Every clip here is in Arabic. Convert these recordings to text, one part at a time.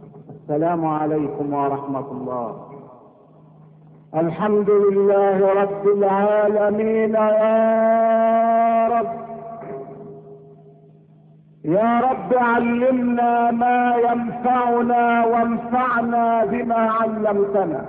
السلام عليكم ورحمة الله. الحمد لله رب العالمين. يا رب علمنا ما ينفعنا وانفعنا بما علمتنا.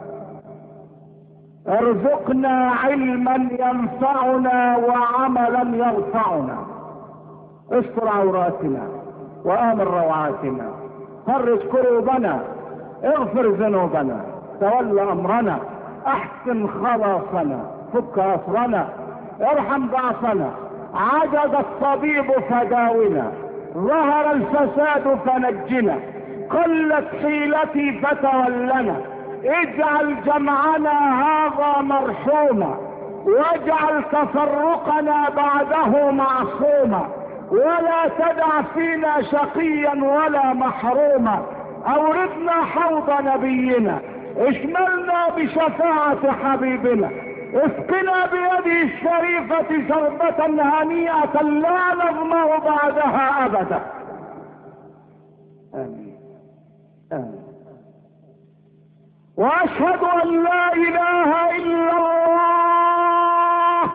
ارزقنا علما ينفعنا وعملا يرفعنا. استر عوراتنا وآمن روعاتنا. فرج كروبنا، اغفر ذنوبنا، تول امرنا، احسن خلاصنا، فك اسرنا، ارحم ضعفنا. عجز الطبيب فداونا، ظهر الفساد فنجنا، قلت حيلتي فتولنا. اجعل جمعنا هذا مرحوما، واجعل تفرقنا بعده معصوما، ولا تدع فينا شقيا ولا محروما. اوردنا حوض نبينا، اشملنا بشفاعة حبيبنا، اسقنا بيده الشريفة شربة هنيئة لا نظمأ بعدها ابدا. امين امين. واشهد ان لا اله الا الله.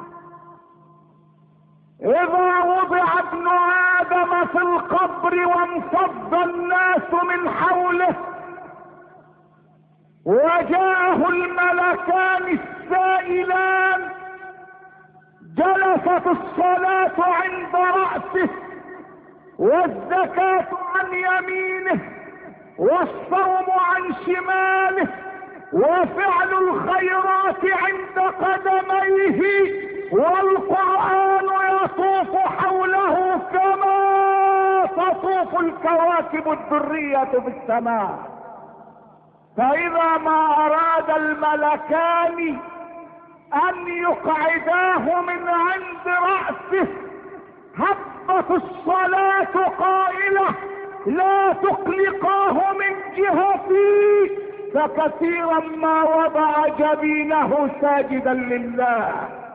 اذا وضع ابن ادم في القبر وانفض الناس من حوله وجاءه الملكان السائلان، جلست الصلاة عند رأسه، والزكاة عن يمينه، والصوم عن شماله، وفعل الخيرات عند قدميه، والقرآن يطوف حوله كما تطوف الكواكب الدرية في السماء. فإذا ما أراد الملكان أن يقعداه من عند رأسه، هبت الصلاة قائلة: لا تقلقاه من جهتي. فكثيرا ما وضع جبينه ساجدا لله.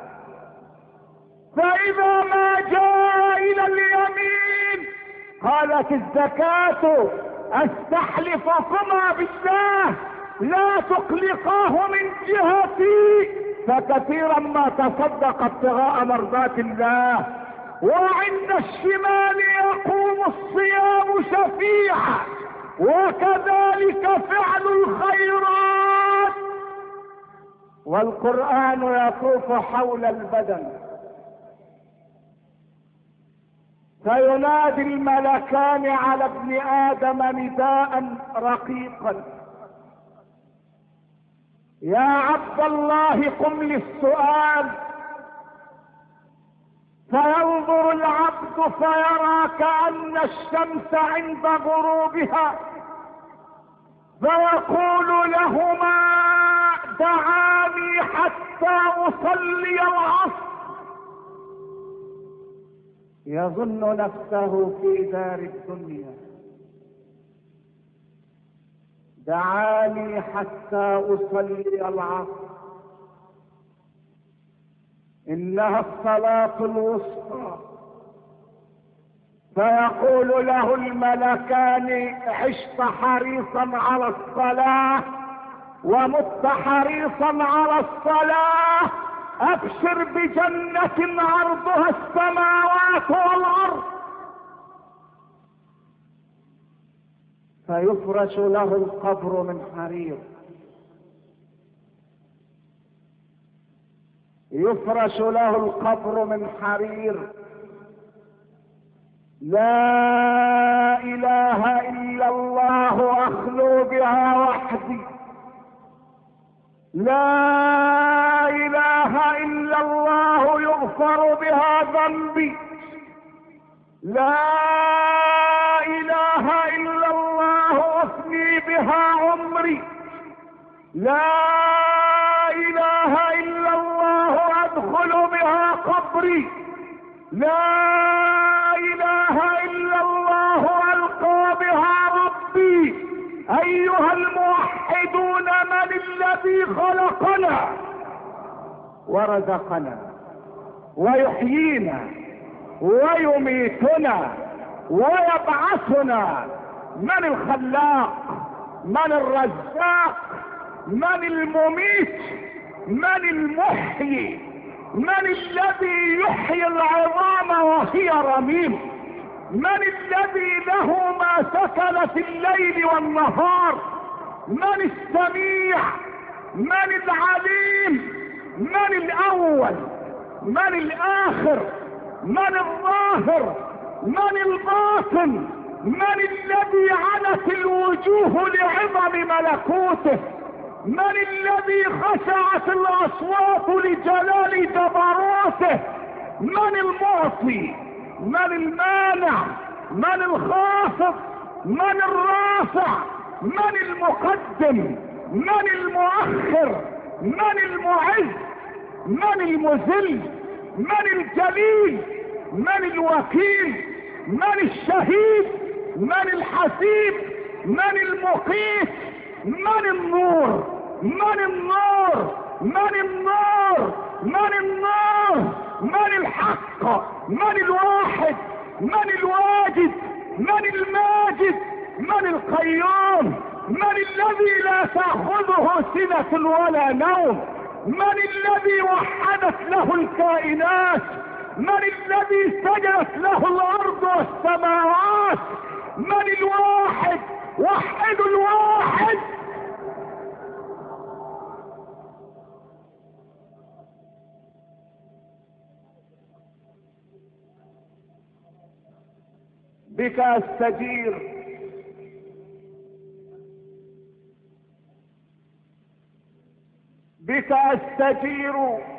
فإذا ما جاء إلى اليمين قالت الزكاة: استحلفكما بالله لا تقلقاه من جهتي. فكثيرا ما تصدق ابتغاء مرضات الله. وعند الشمال يقوم الصيام شفيعا، وكذلك فعل الخيرات. والقرآن يطوف حول البدن، فينادي الملكان على ابن آدم نداء رقيقا: يا عبد الله قم للسؤال. فينظر العبد فيرى كأن الشمس عند غروبها، فيقول لهما: دعاني حتى أصلي العصر. يظن نفسه في دار الدنيا. دعاني حتى أصلي العصر، إنها الصلاة الوسطى. فيقول له الملكان: عشت حريصا على الصلاة ومت حريصا على الصلاة، ابشر بجنة عرضها السماوات والارض. فيفرش له القبر من حرير، يفرش له القبر من حرير. لا اله الا الله اخلو بها وحدي، لا اله الا الله يغفر بها ذنبي، لا اله الا الله افني بها عمري، لا اله الا الله ادخل بها قبري، لا اله الا الله القى بها ربي. ايها الموحدون، من الذي خلقنا ورزقنا ويحيينا ويميتنا ويبعثنا من الخلاق؟ من الرزاق؟ من المميت؟ من المحيي؟ من الذي يحيي العظام وهي رميم؟ من الذي له ما سكن في الليل والنهار؟ من السميع؟ من العليم؟ من الاول؟ من الاخر؟ من الظاهر؟ من الباطن؟ من الذي عنت الوجوه لعظم ملكوته؟ من الذي خشعت الاصوات لجلال جبروته؟ من المعطي؟ من المانع؟ من الخافض؟ من الرافع؟ من المقدم؟ من المؤخر؟ من المعز؟ من المذل؟ من الجليل؟ من الوكيل؟ من الشهيد؟ من الحسيب؟ من المقيت؟ من النور؟ من النور؟ من النور؟ من النور؟ من الحق؟ من الواحد؟ من الواجد؟ من الماجد؟ من القيوم؟ من الذي لا تأخذه سنة ولا نوم؟ من الذي وحدت له الكائنات؟ من الذي سجدت له الارض والسماوات؟ من الواحد؟ وحد الواحد. بك استجير، بك استجير،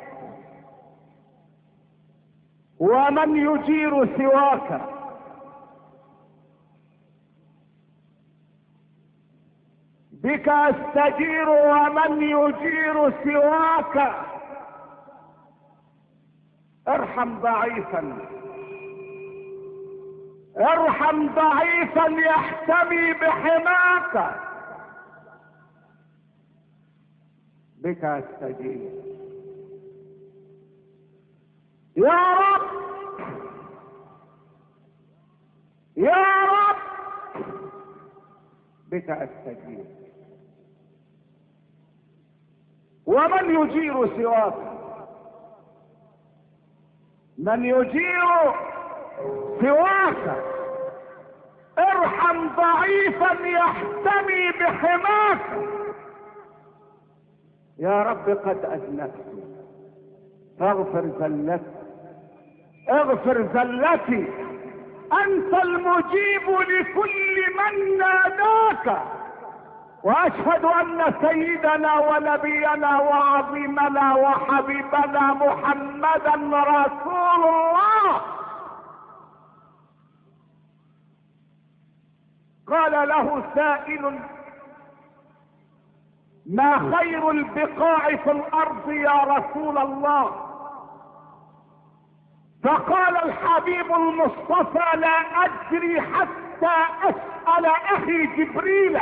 ومن يجير سواك؟ بك استجير ومن يجير سواك. ارحم ضعيفا، ارحم ضعيفا يحتمي بحماك. بك استجير يا رب، يا رب. بك استجير، ومن يجير سواك؟ من يجير سواك؟ ارحم ضعيفا يحتمي بحماك. يا رب قد اذنبت فاغفر زلتي، اغفر زلتي. انت المجيب لكل من ناداك، واشهد ان سيدنا ونبينا وعظيمنا وحبيبنا محمدا رسول الله. قال له سائل: ما خير البقاع في الارض يا رسول الله؟ فقال الحبيب المصطفى: لا ادري حتى اسأل اخي جبريل.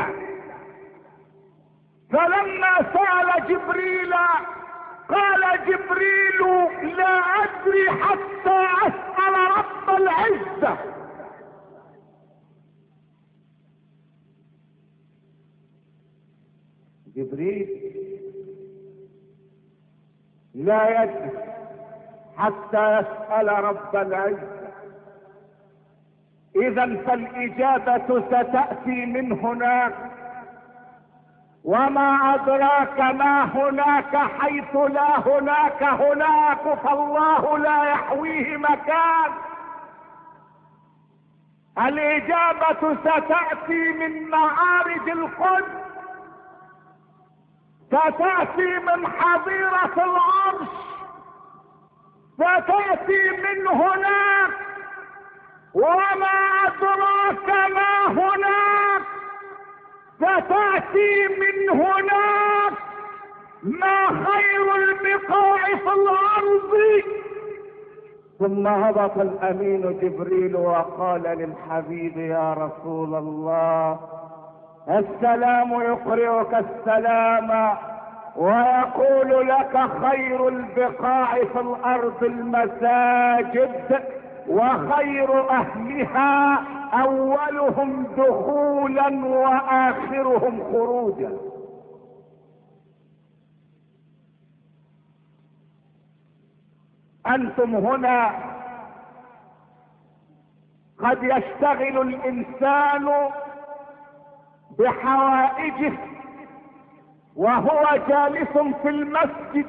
فلما سأل جبريل قال جبريل: لا ادري حتى اسأل رب العزة. جبريل لا يدري حتى يسأل رب العزة. اذا فالاجابة ستأتي من هناك، وما ادراك ما هناك حيث لا هناك هناك، فالله لا يحويه مكان. الاجابة ستأتي من معارج القدس، ستأتي من حظيرة العرش، ستأتي من هناك. وما أدراك ما هناك، ستأتي من هناك. ما خير البقاع في الأرض. ثم هبط الأمين جبريل وقال للحبيب: يا رسول الله، السلام يقرئك السلام ويقول لك: خير البقاع في الارض المساجد. وخير اهلها اولهم دخولا واخرهم خروجا. انتم هنا قد يشتغل الانسان بحوائجه وهو جالس في المسجد،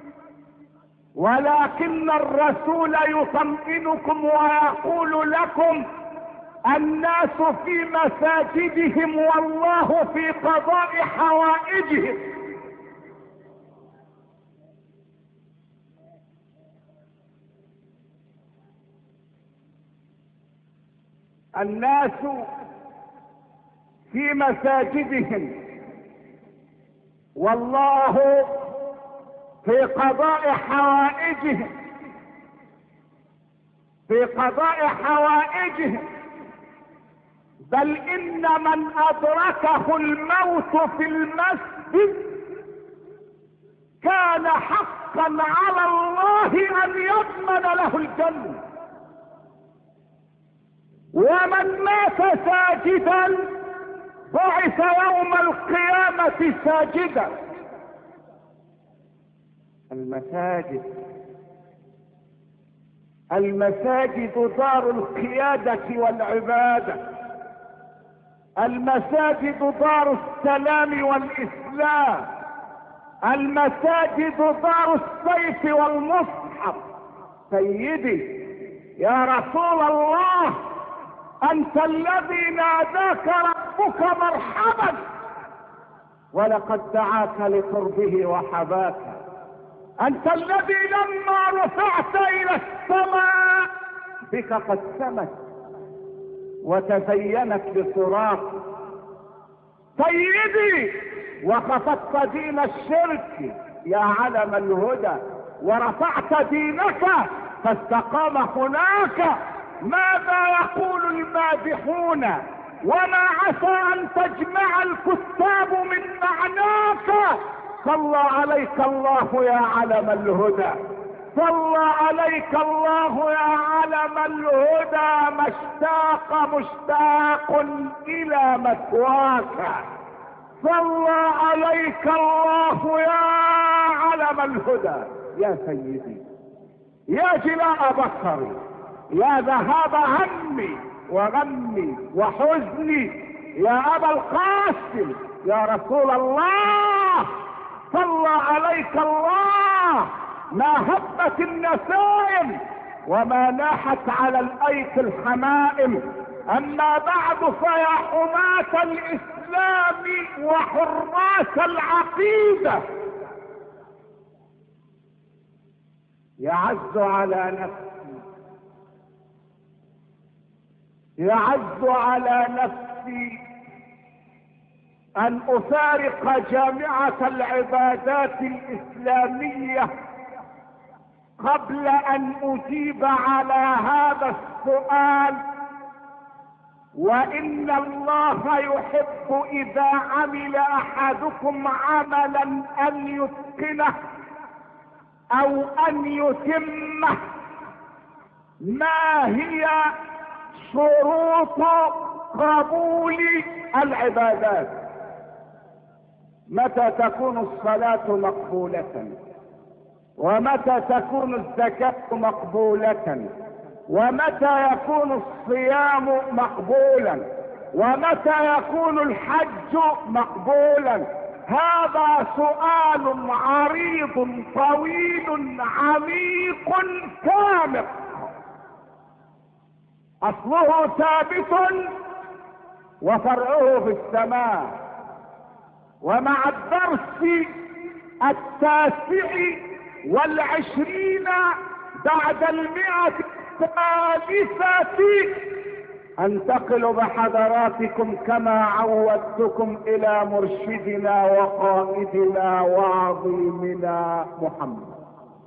ولكن الرسول يطمئنكم ويقول لكم الناس في مساجدهم والله في قضاء حوائجهم. الناس في مساجدهم والله في قضاء حوائجهم، في قضاء حوائجهم. بل ان من ادركه الموت في المسجد كان حقا على الله ان يضمن له الجنة، ومن مات ساجدا بعث يوم القيامة ساجدا. المساجد دار القيادة والعبادة، المساجد دار السلام والإسلام، المساجد دار السيف والمصحف. سيدي يا رسول الله، أنت الذي ناداك ربك مرحبا، ولقد دعاك لقربه وحباك. أنت الذي لما رفعت إلى السماء بك قد سمت وتزينت بصراط. سيدي وخفضت دين الشرك يا علم الهدى، ورفعت دينك فاستقام هناك. ماذا يقول المادحون وما عسى ان تجمع الكتاب من معناك؟ صلى عليك الله يا علم الهدى، صلى عليك الله يا علم الهدى. مشتاق الى مثواك. صلى عليك الله يا علم الهدى. يا سيدي يا جلاء بصري، يا ذهاب همي وغمي وحزني، يا ابا القاسم، يا رسول الله، صلى عليك الله. ما هبت النسائم وما ناحت على الايك الحمائم. اما بعد فيا حماة الاسلام وحراس العقيدة، يعز على نفسي، يعز على نفسي ان افارق جامعة العبادات الاسلامية قبل ان اجيب على هذا السؤال. وان الله يحب اذا عمل احدكم عملا ان يتقنه او ان يتمه. ما هي شروط قبول العبادات؟ متى تكون الصلاة مقبولة؟ ومتى تكون الزكاة مقبولة؟ ومتى يكون الصيام مقبولا؟ ومتى يكون الحج مقبولا؟ هذا سؤال عريض طويل عميق كامل، اصله ثابت وفرعه في السماء. ومع الدرس 29 بعد 100 الثالثة انتقل بحضراتكم كما عودتكم الى مرشدنا وقائدنا وعظيمنا محمد.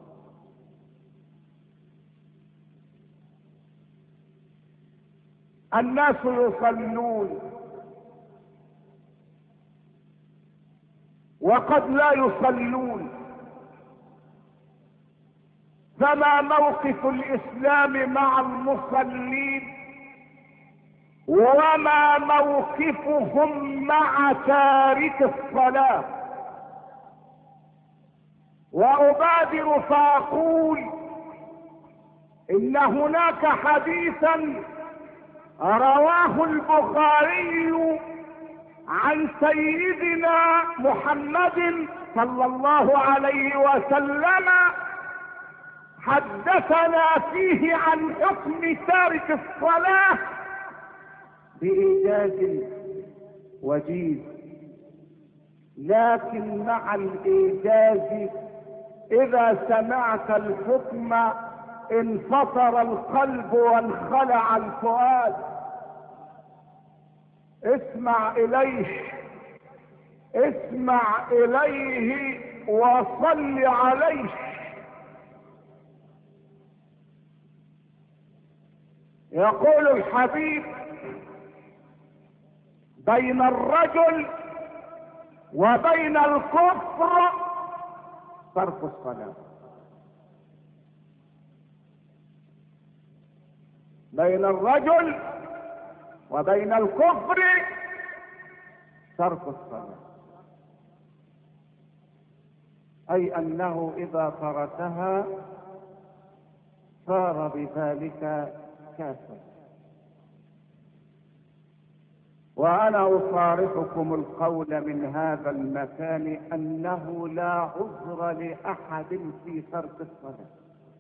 الناس يصلون وقد لا يصلون، فما موقف الاسلام مع المصلين وما موقفهم مع تارك الصلاة؟ وأبادر فأقول إن هناك حديثا رواه البخاري عن سيدنا محمد صلى الله عليه وسلم، حدثنا فيه عن حكم تارك الصلاة بإيجاز وجيز، لكن مع الإيجاز إذا سمعت الحكم انفطر القلب وانخلع الفؤاد. اسمع إليه، اسمع إليه وصل عليه. يقول الحبيب: بين الرجل وبين الكفر ترك الصلاة. بين الرجل وبين الكفر ترك الصلاة، أي أنه إذا تركها صار بذلك كافر. وأنا أصارحكم القول من هذا المكان أنه لا عذر لأحد في ترك الصلاة.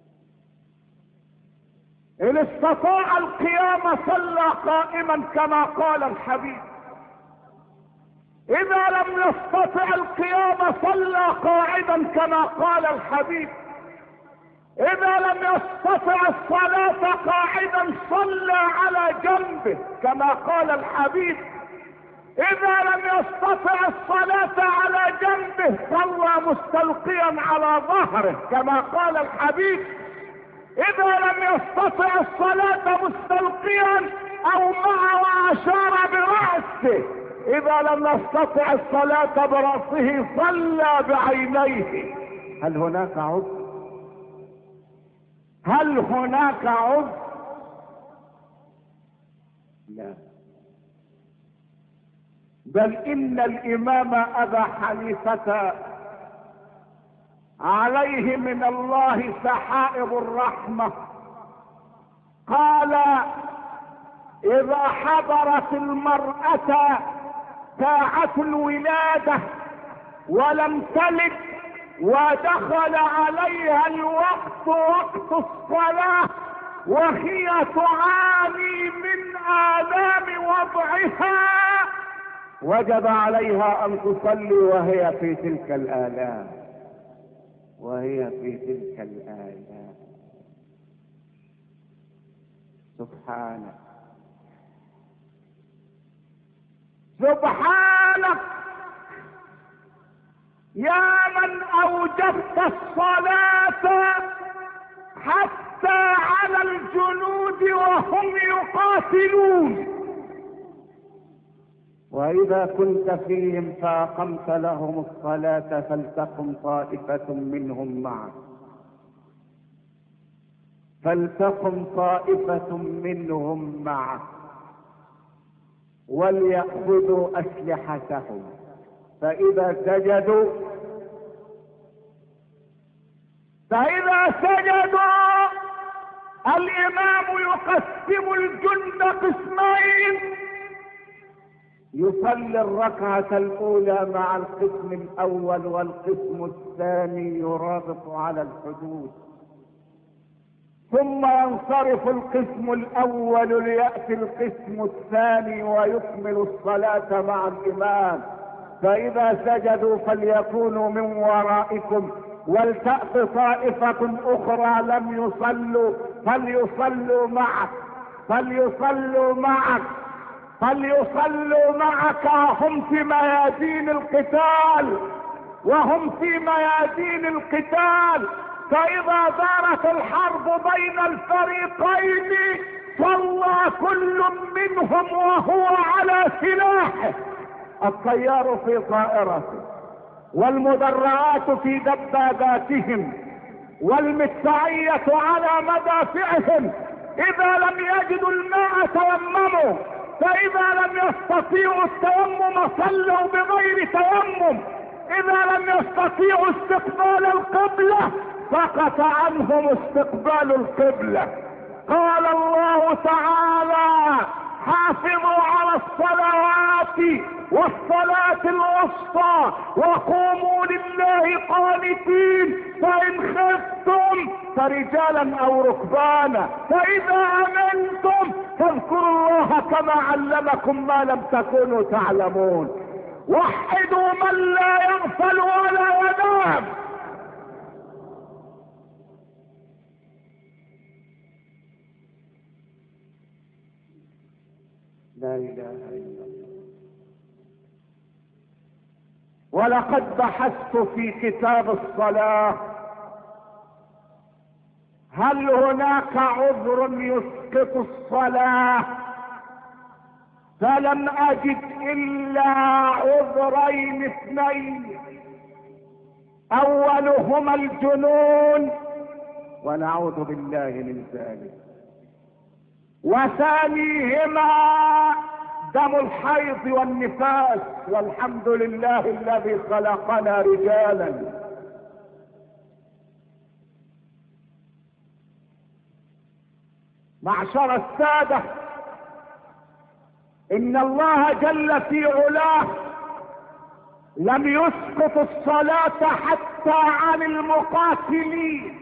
إن استطاع القيام صلى قائما كما قال الحبيب، إذا لم يستطع القيام صلى قاعدا كما قال الحبيب، إذا لم يستطع الصلاة قاعدا صلى على جنبه كما قال الحبيب، إذا لم يستطع الصلاة على جنبه صلى مستلقيا على ظهره كما قال الحبيب، إذا لم يستطع الصلاة مستلقيا أو معه وأشار برأسه، إذا لم يستطع الصلاة برأسه صلى بعينيه. هل هناك عذر؟ هل هناك عذر؟ لا، بل إن الإمام أبا حنيفة عليه من الله سحائب الرحمة قال: إذا حضرت المرأة ساعة الولادة ولم تلد ودخل عليها الوقت وقت الصلاة وهي تعاني من آلام وضعها، وجب عليها أن تصلي وهي في تلك الآلام، وهي في تلك الآلام. سبحانك سبحانك يا من أوجبت الصلاة حتى على الجنود وهم يقاتلون، وإذا كنت فيهم فأقمت لهم الصلاة فلتقم طائفة منهم معك، فلتقم طائفة منهم معك وليأخذوا أسلحتهم، فإذا سجدوا الإمام يقسم الجند قسمين، يصلي الركعة الأولى مع القسم الأول والقسم الثاني يرابط على الحدود، ثم ينصرف القسم الأول ليأتي القسم الثاني ويكمل الصلاة مع الإمام. فإذا سجدوا فليكونوا من ورائكم، ولتأت طائفة أخرى لم يصلوا فليصلوا معك وهم في ميادين القتال، فإذا دارت الحرب بين الفريقين صلى كل منهم وهو على سلاحه، الطيار في طائرته والمدرعات في دباباتهم والمدفعية على مدافعهم اذا لم يجدوا الماء تيمموا، فاذا لم يستطيعوا التيمم صلوا بغير تيمم، اذا لم يستطيعوا استقبال القبلة سقط عنهم استقبال القبلة. قال الله تعالى: حافظوا على الصلوات والصلاة الوسطى وقوموا لله قانتين، فإن خفتم فرجالا أو ركبانا، فإذا أمنتم فاذكروا الله كما علمكم ما لم تكونوا تعلمون. وحدوا من لا يغفل ولا ينام. لا إله إلا الله. ولقد بحثت في كتاب الصلاة هل هناك عذر يسقط الصلاة، فلم أجد إلا عذرين اثنين، أولهما الجنون ونعوذ بالله من ذلك، وثانيهما دم الحيض والنفاس، والحمد لله الذي خلقنا رجالا. معشر السادة، ان الله جل في علاه لم يسقط الصلاة حتى عن المقاتلين،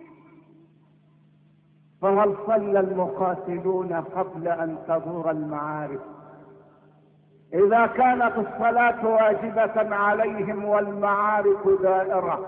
فهل صلى المقاتلون قبل ان تدور المعارك؟ اذا كانت الصلاة واجبة عليهم والمعارك دائرة،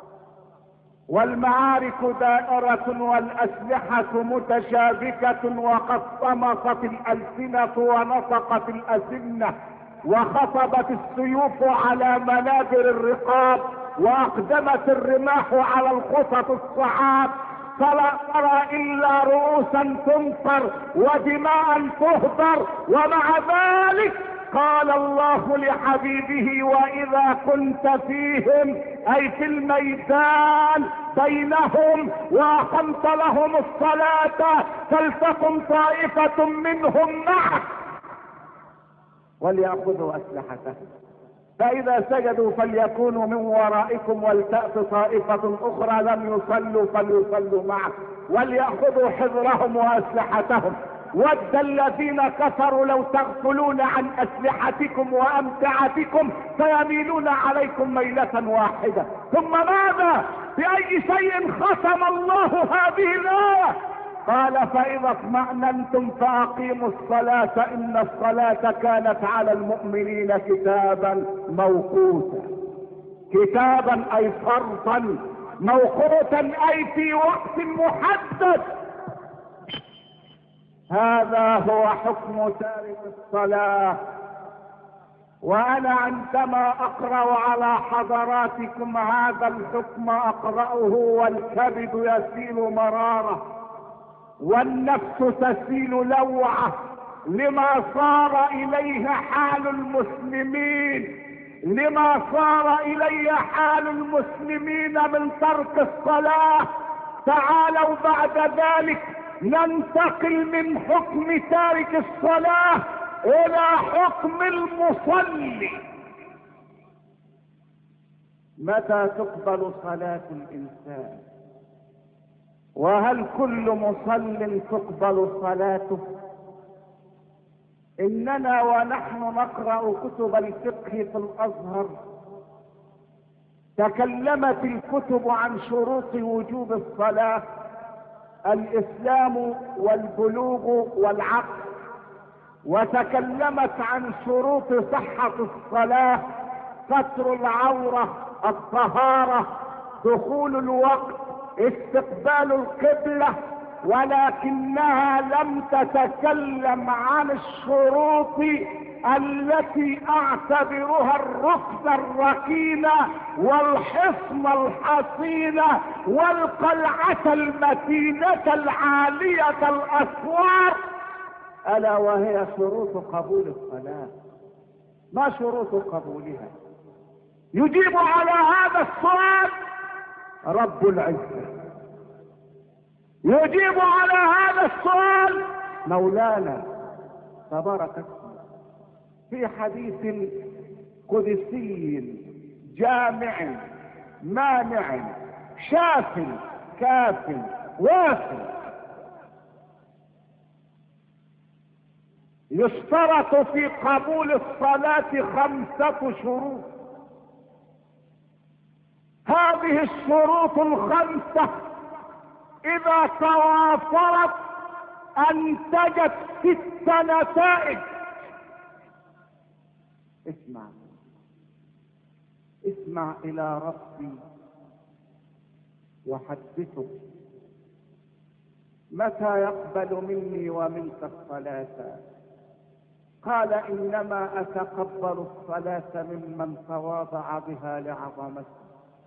والاسلحة متشابكة، وقد طمست الالسنة ونطقت الاسنة، وخطبت السيوف على منابر الرقاب، واقدمت الرماح على الخطط الصعاب، فلا ترى الا رؤوسا تنصر ودماء تهدر. ومع ذلك قال الله لحبيبه: واذا كنت فيهم اي في الميدان بينهم واقمت لهم الصلاة فلتقم طائفة منهم معك وليأخذوا اسلحتهم، فاذا سجدوا فليكونوا من ورائكم ولتأت طائفة اخرى لم يصلوا فليصلوا معك وليأخذوا حذرهم واسلحتهم. ود الذين كفروا لو تغفلون عن اسلحتكم وامتعتكم فيميلون عليكم ميلة واحدة. ثم ماذا؟ باي شيء ختم الله هذه الآية؟ قال: فاذا اطمأننتم فاقيموا الصلاة ان الصلاة كانت على المؤمنين كتابا موقوتا. كتابا اي فرضا، موقوتا اي في وقت محدد. هذا هو حكم تارك الصلاة. وانا عندما اقرأ على حضراتكم هذا الحكم اقرأه والكبد يسيل مرارة والنفس تسيل لوعة لما صار اليه حال المسلمين، لما صار اليه حال المسلمين من ترك الصلاة. تعالوا بعد ذلك ننتقل من حكم تارك الصلاة الى حكم المصلي. متى تقبل صلاة الانسان؟ وهل كل مصل تقبل صلاته؟ اننا ونحن نقرأ كتب الفقه في الازهر تكلمت الكتب عن شروط وجوب الصلاة: الاسلام والبلوغ والعقل. وتكلمت عن شروط صحة الصلاة: ستر العورة، الطهارة، دخول الوقت، استقبال القبلة. ولكنها لم تتكلم عن الشروط التي اعتبرها الركن الركين والحصن الحصين والقلعة المتينة العالية الاسوار، الا وهي شروط قبول الصلاة. ما شروط قبولها؟ يجيب على هذا السؤال رب العزة. يجيب على هذا السؤال مولانا تبارك اسمه في حديث قدسي جامع مانع شاف كاف وافٍ. يشترط في قبول الصلاة 5 شروط. هذه الشروط 5 إذا توافرت أنتجت 6 نتائج. اسمع إلى ربي وحدثه متى يقبل مني ومنك الصلاة. قال إنما أتقبل الصلاة ممن تواضع بها لعظمته.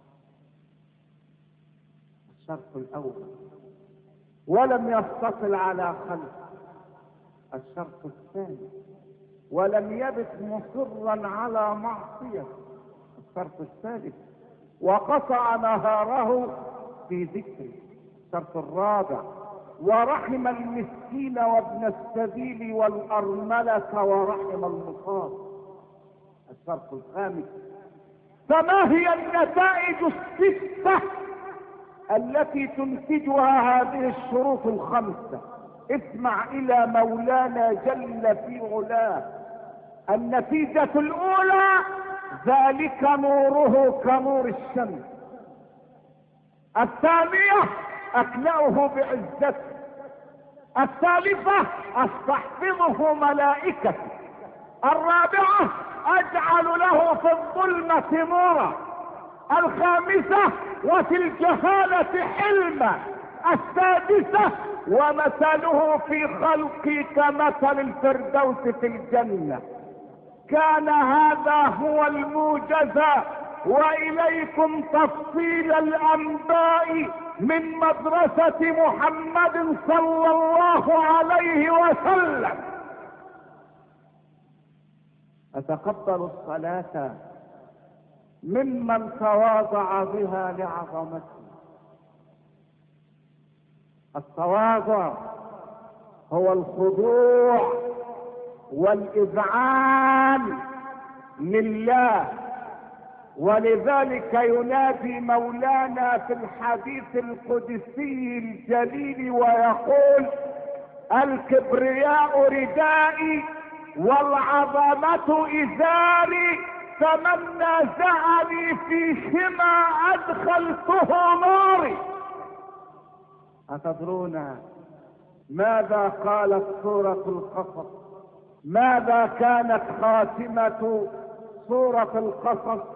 الشرط الأول ولم يستطل على خلق. الشرط الثاني ولم يبت مصرا على معصية. الشرط الثالث وقطع نهاره في ذكره. الشرط الرابع ورحم المسكين وابن السبيل والأرملة ورحم المصاب. الشرط الخامس فما هي النتائج 6 التي تنتجها هذه الشروط 5؟ اسمع إلى مولانا جل في علاه. النتيجة الأولى ذلك نوره كنور الشمس. الثانية أكلأه بعزته. الثالثة أستحفظه ملائكته. الرابعة أجعل له في الظلمة نورا. الخامسة وفي الجهالة حلما. السادسة ومثله في خلقي كمثل الفردوس في الجنة. كان هذا هو الموجز وإليكم تفصيل الأنباء من مدرسة محمد صلى الله عليه وسلم. أتقبل الصلاة ممن تواضع بها لعظمته. التواضع هو الخضوع والإذعان لله. ولذلك ينادي مولانا في الحديث القدسي الجليل ويقول الكبرياء ردائي والعظمة إزاري فمن نازعني فيهما أدخلته ناري. أتدرون ماذا قالت سورة القصص؟ ماذا كانت خاتمة سورة القصص؟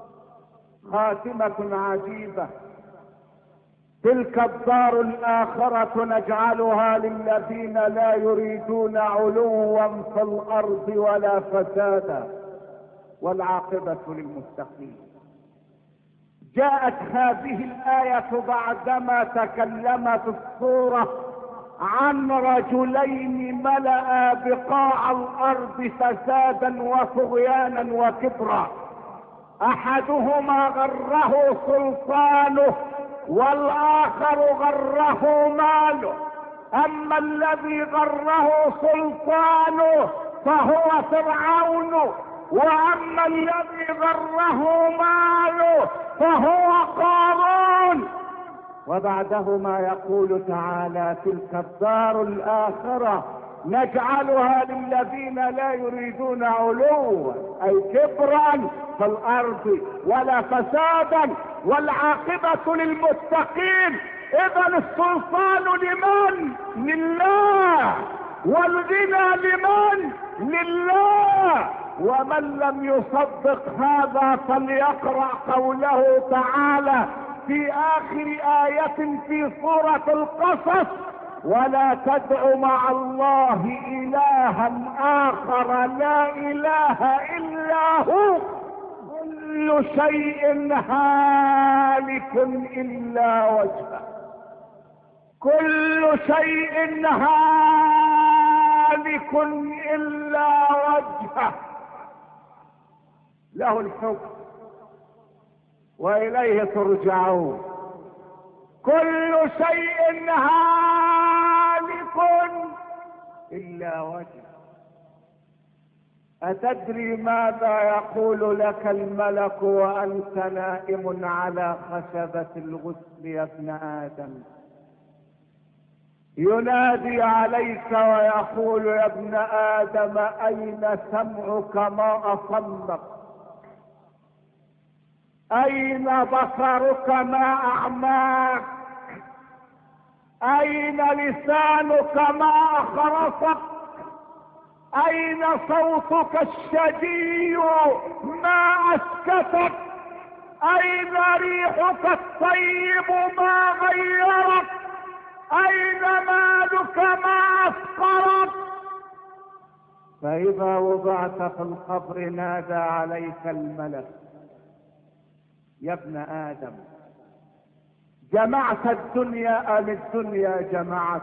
خاتمة عجيبة. تلك الدار الآخرة نجعلها للذين لا يريدون علوا في الأرض ولا فسادا والعاقبة للمتقين. جاءت هذه الآية بعدما تكلمت السورة عن رجلين ملأ بقاع الأرض فسادا وطغيانا وكبرا. أحدهما غره سلطانه والآخر غره ماله. أما الذي غره سلطانه فهو فرعون، وأما الذي غره ماله فهو قارون. وبعدهما يقول تعالى تلك الدار الآخرة نجعلها للذين لا يريدون علوا أي كبرا في الأرض ولا فسادا والعاقبة للمتقين. إذا السلطان لمن؟ لله. والغنى لمن؟ لله. ومن لم يصدق هذا فليقرأ قوله تعالى في آخر آية في سورة القصص ولا تدع مع الله إلها آخر لا إله إلا هو كل شيء هالك إلا وجهه. كل شيء هالك إلا وجهه. له الحكم وإليه ترجعون. كل شيء هالك إلا وجهه. أتدري ماذا يقول لك الملك وأنت نائم على خشبة الغسل يا ابن آدم؟ ينادي عليك ويقول يا ابن آدم أين سمعك ما أصمك؟ أين بصرك ما أعماك؟ أين لسانك ما أخرسك؟ أين صوتك الشجي ما أسكتك؟ أين ريحك الطيب ما غيرك؟ أين مالك ما أفقرك؟ فإذا وضعت في القبر نادى عليك الملك يا ابن آدم جمعت الدنيا أم الدنيا جمعت؟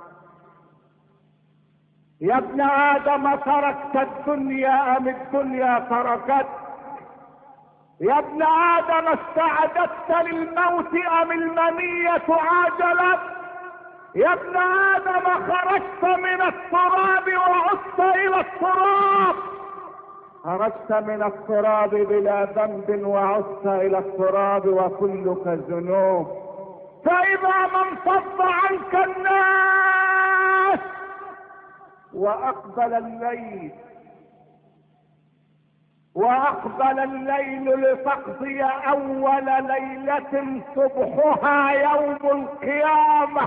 يا ابن آدم تركت الدنيا أم الدنيا تركت؟ يا ابن آدم استعددت للموت أم المنية عاجلت؟ يا ابن آدم خرجت من التراب وعدت إلى التراب. خرجت من التراب بلا ذنب وعدت إلى التراب وكلك ذنوب. فإذا ما انفض عنك الناس وأقبل الليل لتقضي أول ليلة صبحها يوم القيامة،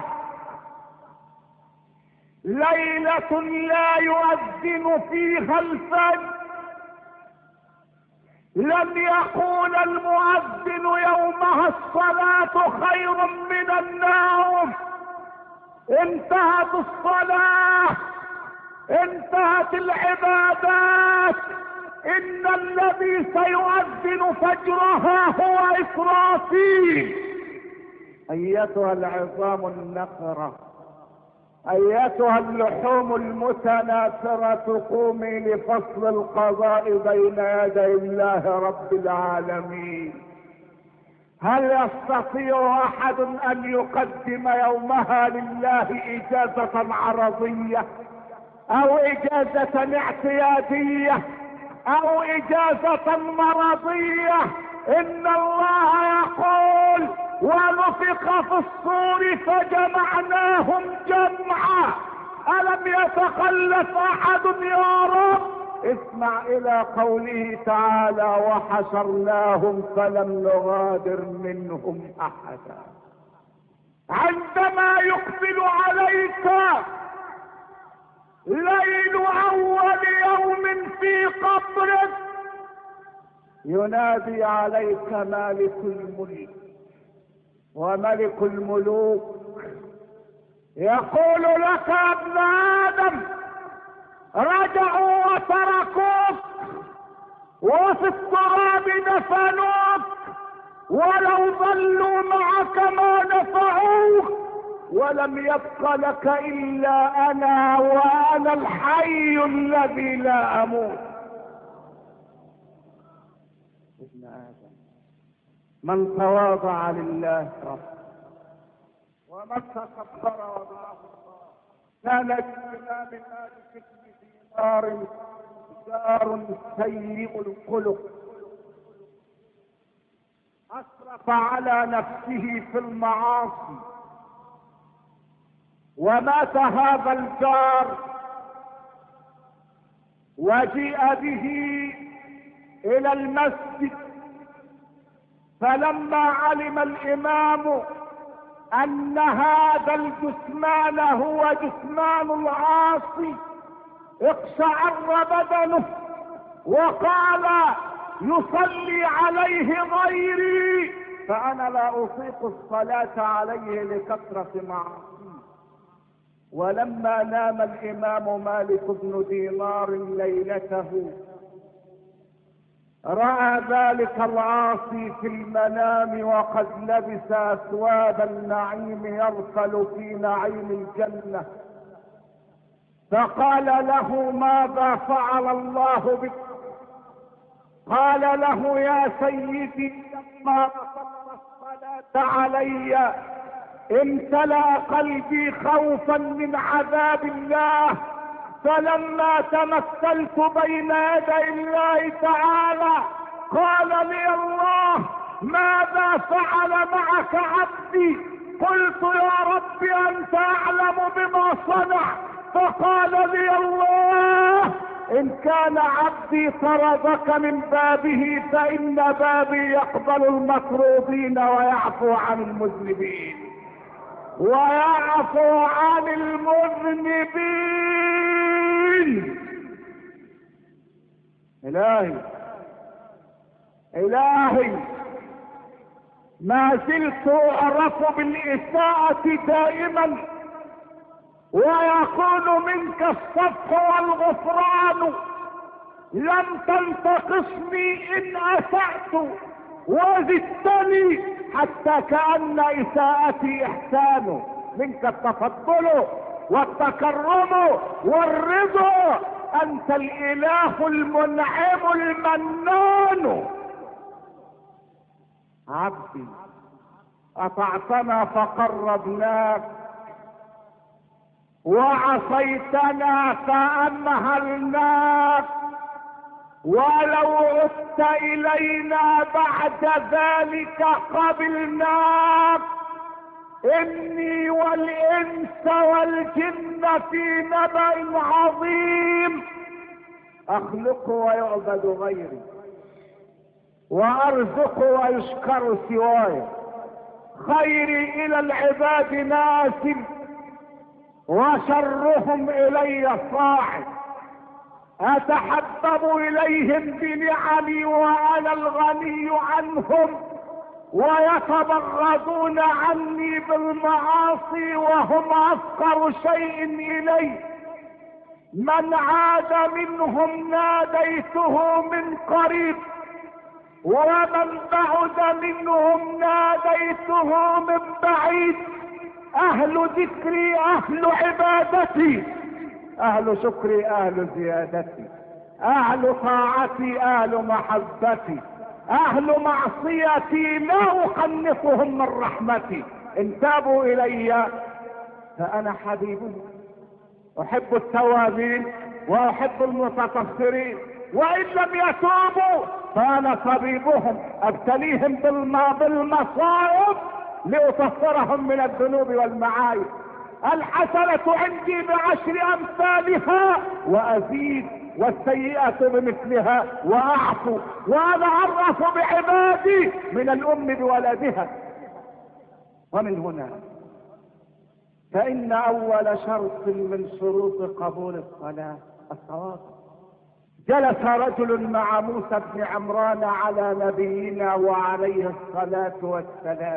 ليلة لا يؤذن فيها الفجر، لم يقول المؤذن يومها الصلاة خير من النوم. انتهت الصلاة، انتهت العبادات، ان الذي سيؤذن فجرها هو إسرافيل. ايتها العظام النخرة، ايتها اللحوم المتناثرة، قومي لفصل القضاء بين يدي الله رب العالمين. هل يستطيع احد ان يقدم يومها لله اجازة عرضية او اجازة اعتيادية او اجازة مرضية؟ ان الله يقول ونفخ في الصور فجمعناهم جمعا. ألم يتخلف أحد يا رب؟ اسمع إلى قوله تعالى وحشرناهم فلم نغادر منهم أحدا. عندما يقبل عليك ليل أول يوم في قبرك ينادي عليك مالك الملك وملك الملوك، يقول لك يا ابن آدم رجعوا وتركوك وفي التراب دفنوك، ولو ظلوا معك ما نفعوك، ولم يبق لك إلا أنا وأنا الحي الذي لا أموت. ابن آدم من تواضع لله رب ومن تكبر وضعه الله كان لنا من آل دينار جار سيء الخلق أسرف على نفسه في المعاصي، ومات هذا الجار وجيء به إلى المسجد، فلما علم الإمام أن هذا الجثمان هو جثمان العاصي اقشعر بدنه وقال يصلي عليه غيري فأنا لا أطيق الصلاة عليه لكثرة معاصيه. ولما نام الإمام مالك بن دينار ليلته رأى ذلك العاصي في المنام وقد لبس أثواب النعيم يرفل في نعيم الجنة، فقال له ماذا فعل الله بك؟ قال له يا سيدي لما رفضت الصلاة علي امتلأ قلبي خوفا من عذاب الله، فلما تمثلت بين يدي الله تعالى قال لي الله: ماذا فعل معك عبدي؟ قلت: يا رب انت اعلم بما صنع. فقال لي الله: ان كان عبدي طردك من بابه فان بابي يقبل المطرودين ويعفو عن المذنبين، ويعفو عن المذنبين. الهي الهي، ما زلت اعرف بالاساءة دائما، ويكون منك الصفح والغفران. لم تنتقصني ان اسأت وزدتني، حتى كأن اساءتي احسان. منك التفضل والتكرم والرضا، انت الاله المنعم المنان. عبدي اطعتنا فقربناك، وعصيتنا فامهلناك، ولو عدت الينا بعد ذلك قبلناك. اني والانس والجن في نبأ عظيم، اخلق ويعبد غيري، وارزق ويشكر سواي. خيري الى العباد ناس، وشرهم الي صاعد. اتحبب اليهم بنعمي وانا الغني عنهم، ويتبغضون عني بالمعاصي وهم افقر شيء الي. من عاد منهم ناديته من قريب، ومن بعد منهم ناديته من بعيد. اهل ذكري اهل عبادتي، اهل شكري اهل زيادتي، اهل طاعتي اهل محبتي، اهل معصيتي لا اخنفهم من رحمتي. ان تابوا الي فانا حبيبهم، احب التوابين واحب المتطهرين، وان لم يتوبوا فانا طبيبهم، ابتليهم بالمصائب لأطهرهم من الذنوب والمعايب. الحسنة عندي بعشر امثالها وازيد، والسيئة بمثلها واعفو، وانا اعرف بعبادي من الام بولدها. ومن هنا فان اول شرط من شروط قبول الصلاة الصواب. جلس رجل مع موسى بن عمران على نبينا وعليه الصلاة والسلام،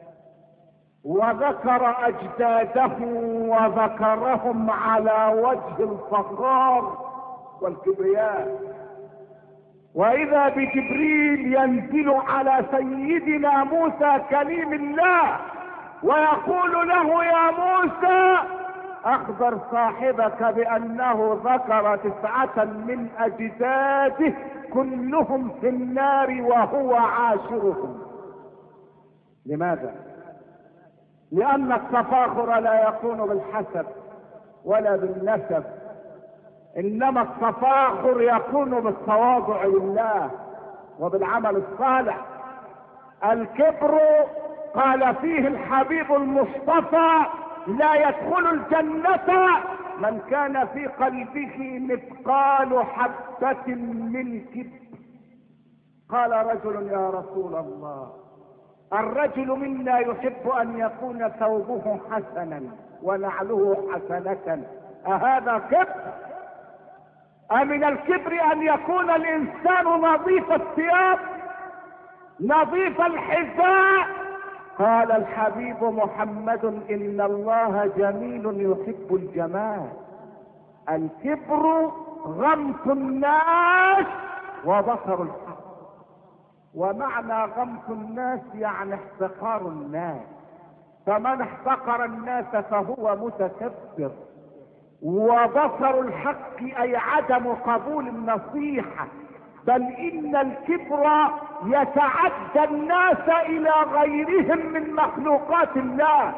وذكر اجداده وذكرهم على وجه الفخار والكبرياء. واذا بجبريل ينزل على سيدنا موسى كليم الله ويقول له: يا موسى اخبر صاحبك بانه ذكر 9 من اجداده كلهم في النار وهو عاشرهم. لماذا؟ لان التفاخر لا يكون بالحسب ولا بالنسب، انما التفاخر يكون بالتواضع لله وبالعمل الصالح. الكبر قال فيه الحبيب المصطفى: لا يدخل الجنة من كان في قلبه مثقال حبة من كبر. قال رجل: يا رسول الله، الرجل منا يحب ان يكون ثوبه حسنا ونعله حسنة، اهذا كبر؟ امن الكبر ان يكون الانسان نظيف الثياب نظيف الحذاء؟ قال الحبيب محمد: ان الله جميل يحب الجمال. الكبر غمط الناس وبصر الحق. ومعنى غمط الناس يعني احتقار الناس، فمن احتقر الناس فهو متكبر. وبصر الحق اي عدم قبول النصيحة، بل ان الكبر يتعدى الناس الى غيرهم من مخلوقات الله.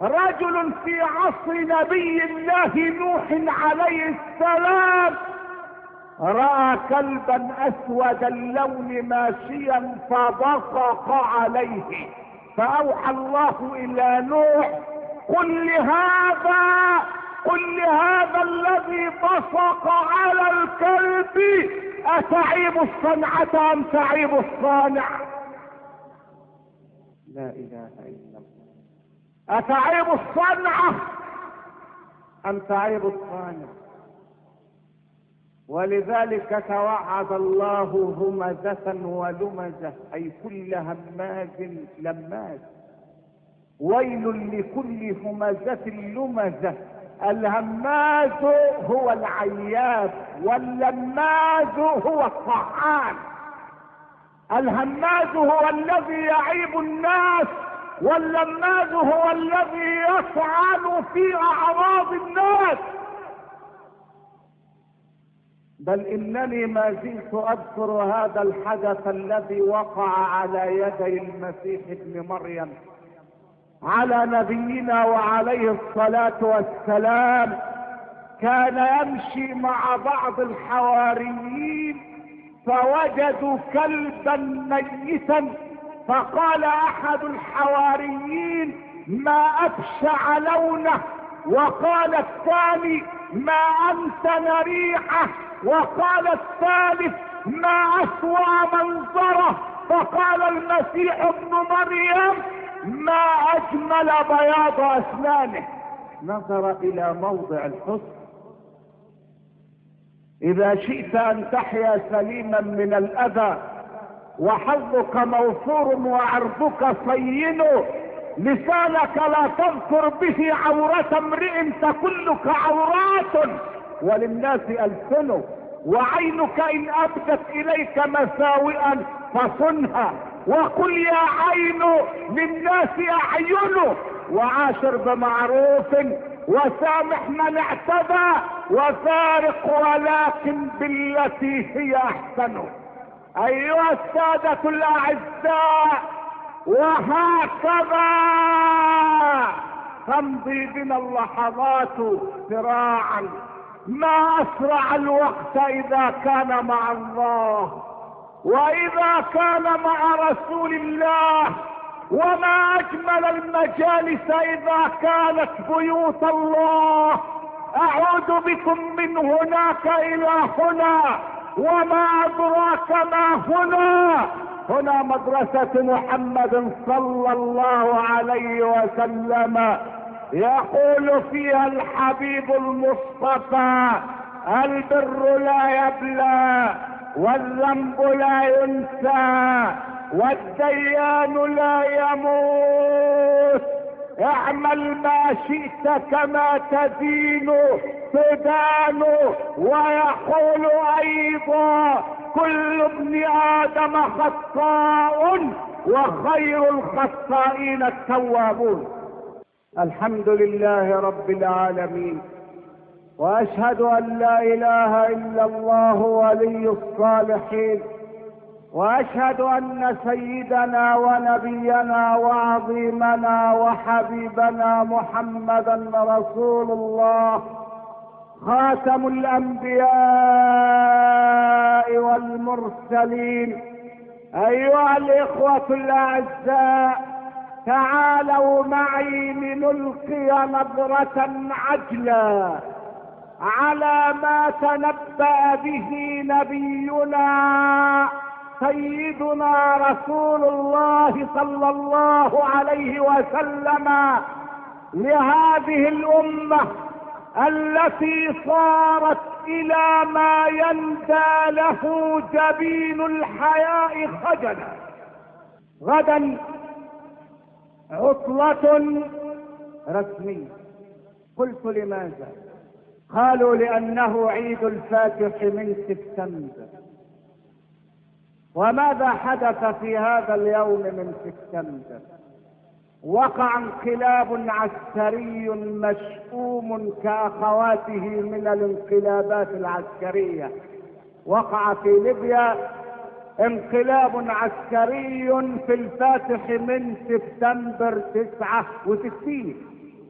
رجل في عصر نبي الله نوح عليه السلام رأى كلبا اسود اللون ماشيا فبصق عليه، فاوحى الله الى نوح قل لهذا الذي بصق على الكلب اتعيب الصنعة ام تعيب الصانع؟ لا اله الا الله. اتعيب الصنعة ام تعيب الصانع؟ ولذلك توعد الله همزة ولمزة، اي كل هماز لماز. ويل لكل همزة لمزة. الهماز هو العياب واللماز هو الطعان. الهماز هو الذي يعيب الناس، واللماز هو الذي يطعن في اعراض الناس. بل انني ما زلت اذكر هذا الحدث الذي وقع على يدي المسيح ابن مريم على نبينا وعليه الصلاة والسلام. كان يمشي مع بعض الحواريين فوجدوا كلبا ميتا، فقال احد الحواريين ما ابشع لونه، وقال الثاني ما امتن ريحه، وقال الثالث ما اسوأ منظره. فقال المسيح ابن مريم ما اجمل بياض اسنانه. نظر الى موضع الحسن. اذا شئت ان تحيا سليما من الاذى وحظك موفور وعرضك صين، لسانك لا تذكر به عورة امرئ تكلك عورات وللناس ألسن، وعينك إن أبدت إليك مساوئا فصنها، وقل يا عين للناس أعين، وعاشر بمعروف وسامح من اعتدى، وفارق ولكن بالتي هي أحسن. أيها السادة الأعزاء، وهكذا تمضي بنا اللحظات سراعا. ما اسرع الوقت اذا كان مع الله واذا كان مع رسول الله، وما اجمل المجالس اذا كانت بيوت الله. اعود بكم من هناك الى هنا، وما ادراك ما هنا. هنا مدرسة محمد صلى الله عليه وسلم، يقول فيها الحبيب المصطفى البر لا يبلى والذنب لا ينسى والديان لا يموت. اعمل ما شئت كما تدين تدان. ويقول ايضا كل ابن ادم خطاء وخير الخطائين التوابون. الحمد لله رب العالمين، واشهد ان لا اله الا الله ولي الصالحين، واشهد ان سيدنا ونبينا وعظيمنا وحبيبنا محمدا رسول الله، خاتم الانبياء والمرسلين. ايها الاخوة الاعزاء، تعالوا معي لنلقي نظرة عجلة على ما تنبأ به نبينا سيدنا رسول الله صلى الله عليه وسلم لهذه الأمة التي صارت إلى ما يندى له جبين الحياء خجلا. غدا عطلة رسمية. قلت لماذا؟ قالوا لأنه عيد الفاتح من سبتمبر. وماذا حدث في هذا اليوم من سبتمبر؟ وقع انقلاب عسكري مشؤوم كأخواته من الانقلابات العسكرية. وقع في ليبيا انقلاب عسكري في الفاتح من سبتمبر 69.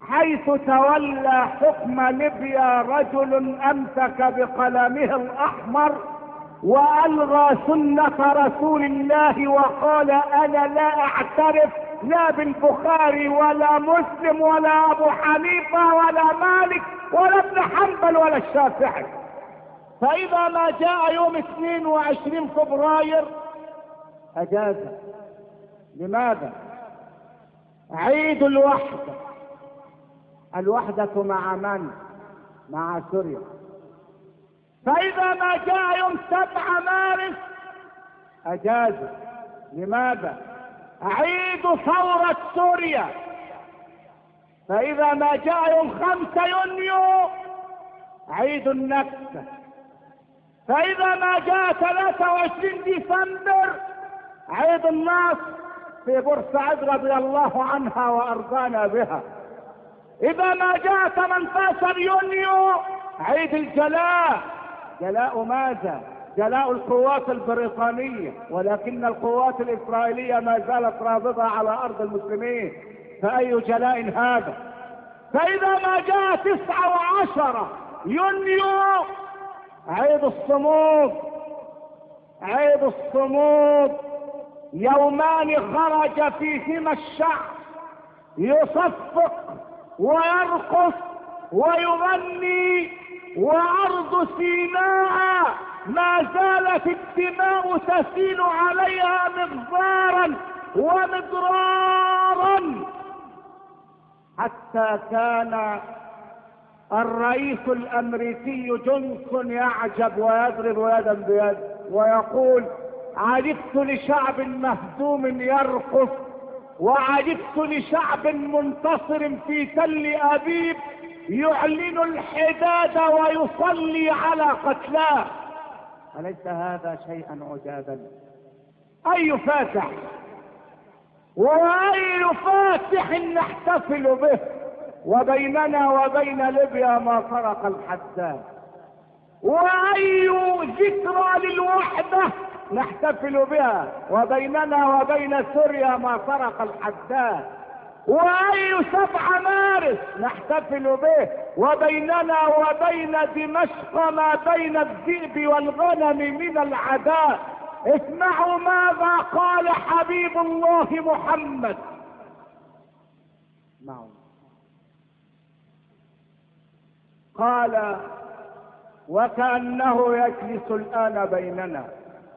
حيث تولى حكم ليبيا رجل امسك بقلمه الاحمر والغى سنة رسول الله وقال انا لا اعترف لا بالبخاري ولا مسلم ولا ابو حنيفة ولا مالك ولا ابن حنبل ولا الشافعي. فاذا ما جاء يوم 22 فبراير اجاز. لماذا؟ عيد الوحدة. الوحدة مع من؟ مع سوريا. فاذا ما جاء يوم 7 مارس اجاز. لماذا؟ عيد ثورة سوريا. فاذا ما جاء يوم 5 يونيو عيد النكسة. فاذا ما جاء 23 ديسمبر عيد النصر في بورسعيد رضي الله عنها وارضانا بها. اذا ما جاء 18 يونيو عيد الجلاء. جلاء ماذا؟ جلاء القوات البريطانية، ولكن القوات الاسرائيلية ما زالت رابضة على ارض المسلمين، فاي جلاء هذا؟ فاذا ما جاء 9 و10 يونيو عيد الصمود. عيد الصمود يومان خرج فيهما الشعب يصفق ويرقص ويغني، وارض سيناء ما زالت الدماء تسيل عليها مغفارا ومضرارا، حتى كان الرئيس الامريكي جونسون يعجب ويضرب يدا بيد ويقول عجبت لشعب مهزوم يرقص، وعجبت لشعب منتصر في تل ابيب يعلن الحداد ويصلي على قتلاه. أليس هذا شيئا عجابا؟ اي فاتح واي فاتح نحتفل به، وبيننا وبين ليبيا ما فرق الحداد، واي ذكرى للوحدة نحتفل بها، وبيننا وبين سوريا ما فرق الحداد، واي 7 مارس نحتفل به، وبيننا وبين دمشق ما بين الذئب والغنم من العداء. اسمعوا ماذا قال حبيب الله محمد. اسمعوا. قال وكأنه يجلس الآن بيننا: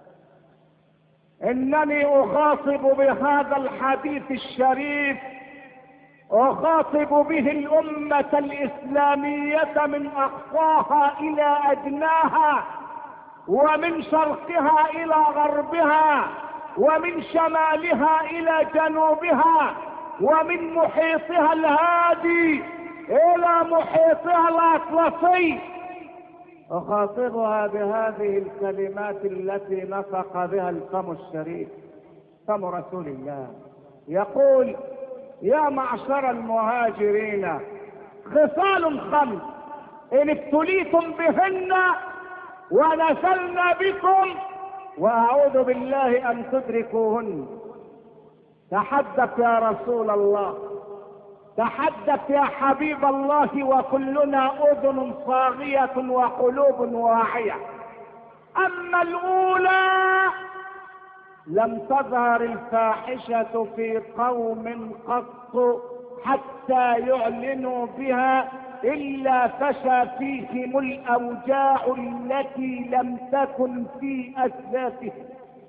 إنني أخاطب بهذا الحديث الشريف، أخاطب به الأمة الإسلامية من أقصاها إلى أدناها، ومن شرقها إلى غربها، ومن شمالها إلى جنوبها، ومن محيطها الهادي إلى محيطها الأطلسي. أخاطبها بهذه الكلمات التي نطق بها الفم الشريف، فم رسول الله، يقول: يا معشر المهاجرين، خصال 5 إن ابتليتم بهن ونزلنا بكم وأعوذ بالله أن تدركوهن. تحدث يا رسول الله، تحدث يا حبيب الله، وكلنا أذن صاغية وقلوب واعية. أما الأولى لم تظهر الفاحشة في قوم قط حتى يعلنوا بها إلا فشى فيهم الأوجاع التي لم تكن في أسلافهم.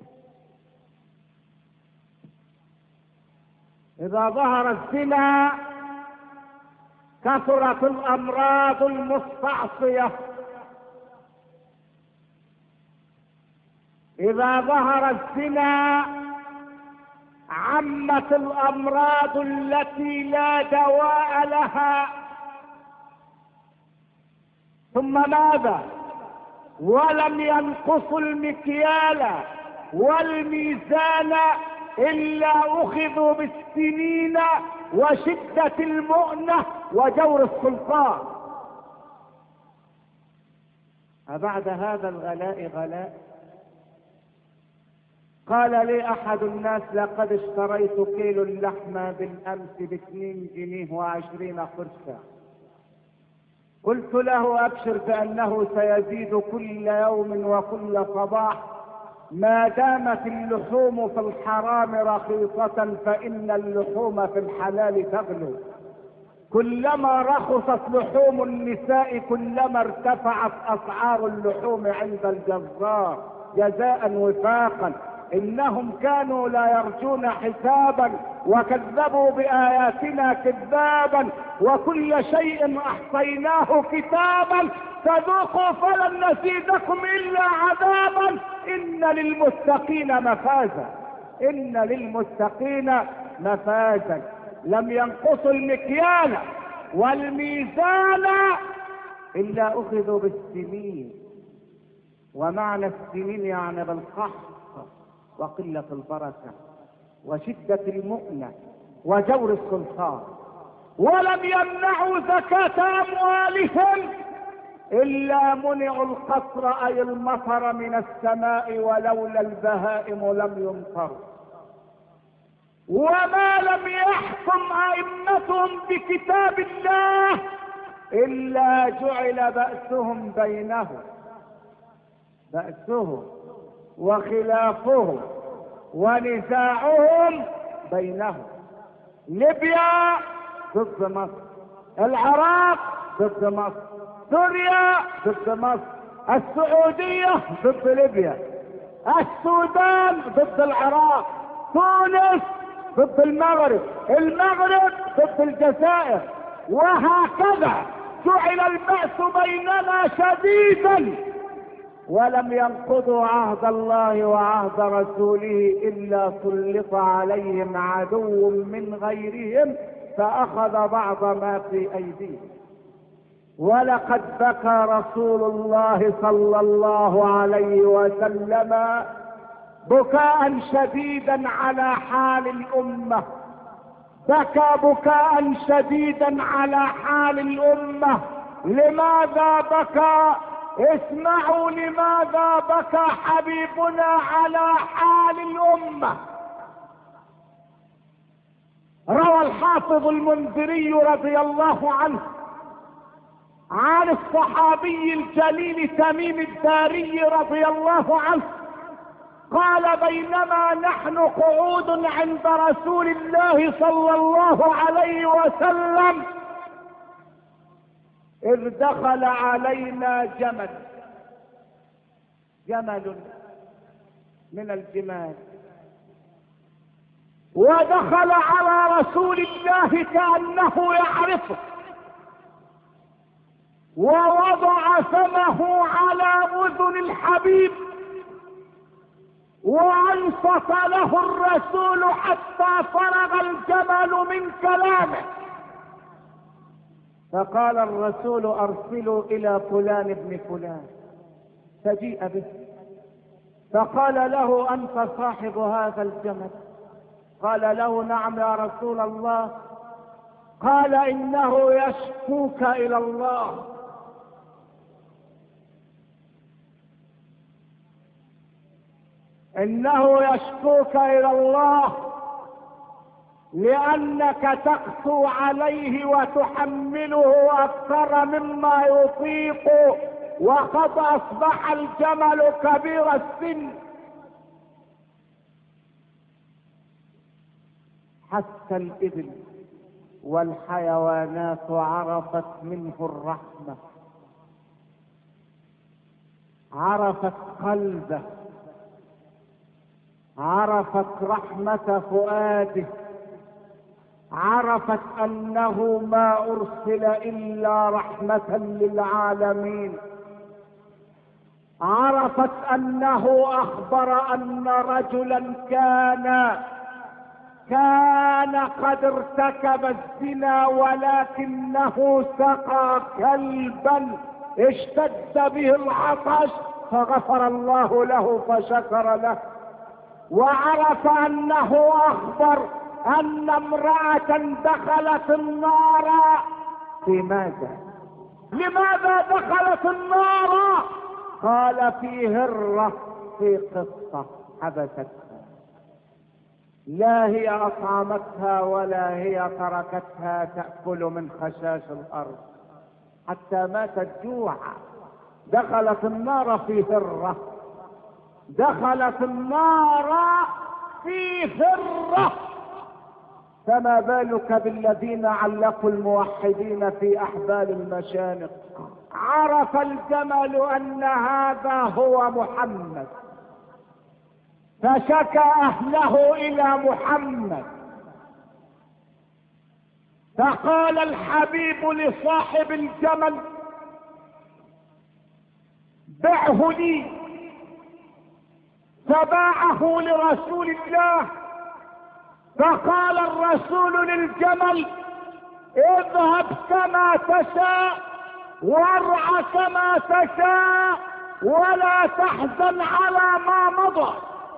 إذا ظهر الزنا كثرت الأمراض المستعصية. إذا ظهر الزنا عمت الأمراض التي لا دواء لها. ثم ماذا؟ ولم ينقصوا المكيال والميزان إلا أخذوا بالسنين وشدة المؤنة وجور السلطان. أبعد هذا الغلاء غلاء؟ قال لي احد الناس: لقد اشتريت كيلو اللحمة بالامس ب2 جنيه و20 قرشا. قلت له: ابشر بانه سيزيد كل يوم وكل صباح، ما دامت اللحوم في الحرام رخيصة فان اللحوم في الحلال تغلو. كلما رخصت لحوم النساء كلما ارتفعت اسعار اللحوم عند الجزار جزاء وفاقا. انهم كانوا لا يرجون حسابا وكذبوا باياتنا كذابا، وكل شيء احصيناه كتابا، فذوقوا فلن نزيدكم الا عذابا. ان للمتقين مفازا، ان للمتقين مفازا. لم ينقصوا المكيال والميزان الا اخذوا بالسنين. ومعنى السنين يعني بالقحط وقلة البركة وشدة المؤنة وجور السلطان. ولم يمنعوا زكاة اموالهم الا منعوا القطر اي المطر من السماء، ولولا البهائم لم يمطروا. وما لم يحكم ائمتهم بكتاب الله الا جعل بأسهم بينهم، بأسهم وخلافهم ونزاعهم بينهم. ليبيا ضد مصر، العراق ضد مصر، سوريا ضد مصر، السعودية ضد ليبيا، السودان ضد العراق، تونس ضد المغرب، المغرب ضد الجزائر، وهكذا جعل البأس بيننا شديدا. ولم ينقضوا عهد الله وعهد رسوله الا سلط عليهم عدو من غيرهم فاخذ بعض ما في ايديهم. ولقد بكى رسول الله صلى الله عليه وسلم بكاء شديدا على حال الامه، بكى بكاء شديدا على حال الامه. لماذا بكى؟ اسمعوا لماذا بكى حبيبنا على حال الامه. روى الحافظ المنذري رضي الله عنه عن الصحابي الجليل تميم الداري رضي الله عنه قال: بينما نحن قعود عند رسول الله صلى الله عليه وسلم إذ دخل علينا جمل من الجمال، ودخل على رسول الله كأنه يعرفه، ووضع فمه على أذن الحبيب، وانصت له الرسول حتى فرغ الجمل من كلامه. فقال الرسول: ارسلوا الى فلان ابن فلان، فجيء به. فقال له: انت صاحب هذا الجمل؟ قال له: نعم يا رسول الله. قال: انه يشكوك الى الله. انه يشكوك الى الله لانك تقسو عليه وتحمله اكثر مما يطيق، وقد اصبح الجمل كبير السن. حتى الابل والحيوانات عرفت منه الرحمة، عرفت قلبه، عرفت رحمة فؤاده، عرفت انه ما ارسل الا رحمة للعالمين، عرفت انه اخبر ان رجلا كان قد ارتكب الزنا ولكنه سقى كلبا اشتد به العطش فغفر الله له فشكر له. وعرف انه اخبر ان امرأة دخلت النار. في ماذا؟ لماذا دخلت النار؟ قال: في هرة، في قصة حبستها. لا هي أطعمتها ولا هي تركتها تأكل من خشاش الأرض حتى ماتت جوعا. دخلت النار في هرة، دخلت النار في هرة، فما بالك بالذين علقوا الموحدين في أحبال المشانق. عرف الجمل أن هذا هو محمد، فشكى أهله إلى محمد، فقال الحبيب لصاحب الجمل: بعه لي. فباعه لرسول الله. فقال الرسول للجمل: اذهب كما تشاء وارع كما تشاء ولا تحزن على ما مضى.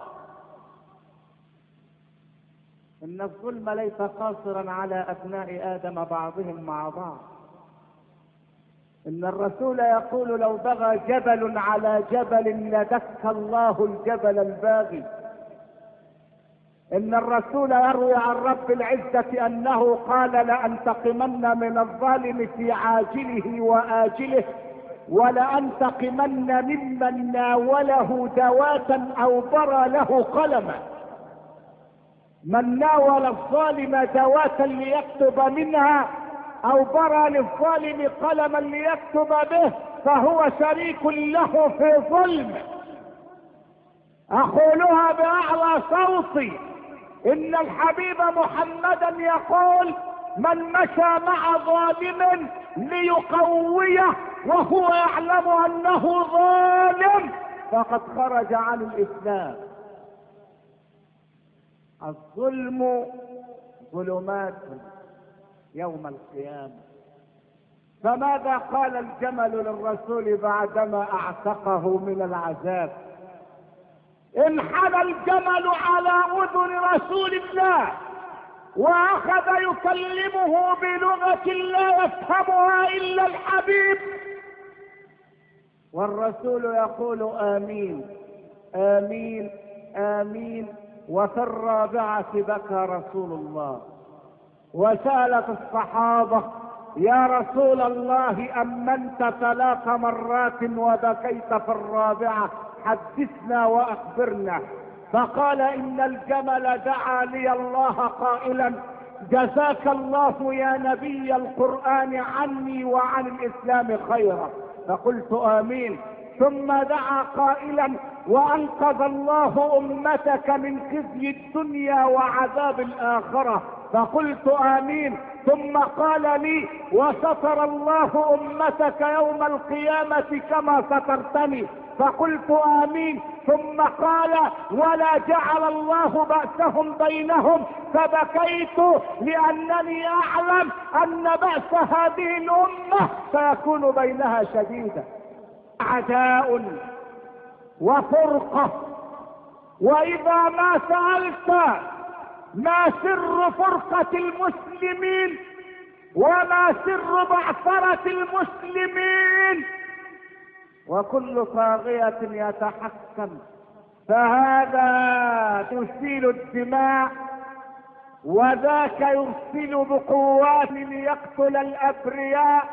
ان الظلم ليس قاصرا على ابناء ادم بعضهم مع بعض. ان الرسول يقول: لو بغى جبل على جبل لدك الله الجبل الباغي. ان الرسول يروي عن رب العزة انه قال: لانتقمن من الظالم في عاجله واجله ولانتقمن ممن ناوله دواة او برى له قلما. من ناول الظالم دواة ليكتب منها او برى للظالم قلما ليكتب به فهو شريك له في ظلم. اقولها باعلى صوتي: ان الحبيب محمدا يقول: من مشى مع ظالم ليقويه وهو يعلم انه ظالم فقد خرج عن الاسلام. الظلم ظلمات يوم القيامة. فماذا قال الجمل للرسول بعدما اعتقه من العذاب؟ انحنى الجمل على اذن رسول الله واخذ يكلمه بلغة لا يفهمها الا الحبيب، والرسول يقول: امين امين امين. وفي الرابعة بكى رسول الله. وسألت الصحابة: يا رسول الله أمنت 3 مرات وبكيت في الرابعة، حدثنا وأخبرنا. فقال: إن الجمل دعا لي الله قائلا: جزاك الله يا نبي القرآن عني وعن الإسلام خيرا. فقلت: آمين. ثم دعا قائلا: وأنقذ الله أمتك من خزي الدنيا وعذاب الآخرة. فقلت: آمين. ثم قال لي: وستر الله أمتك يوم القيامة كما سترتني. فقلت: آمين. ثم قال: ولا جعل الله بأسهم بينهم. فبكيت لأنني أعلم أن بأس هذه الأمة سيكون بينها شديدا. عداء وفرقة. وإذا ما سألت ما سر فرقة المسلمين وما سر بعثرة المسلمين، وكل طاغية يتحكم فهذا يسيل الدماء وذاك يرسل بقوات ليقتل الأبرياء،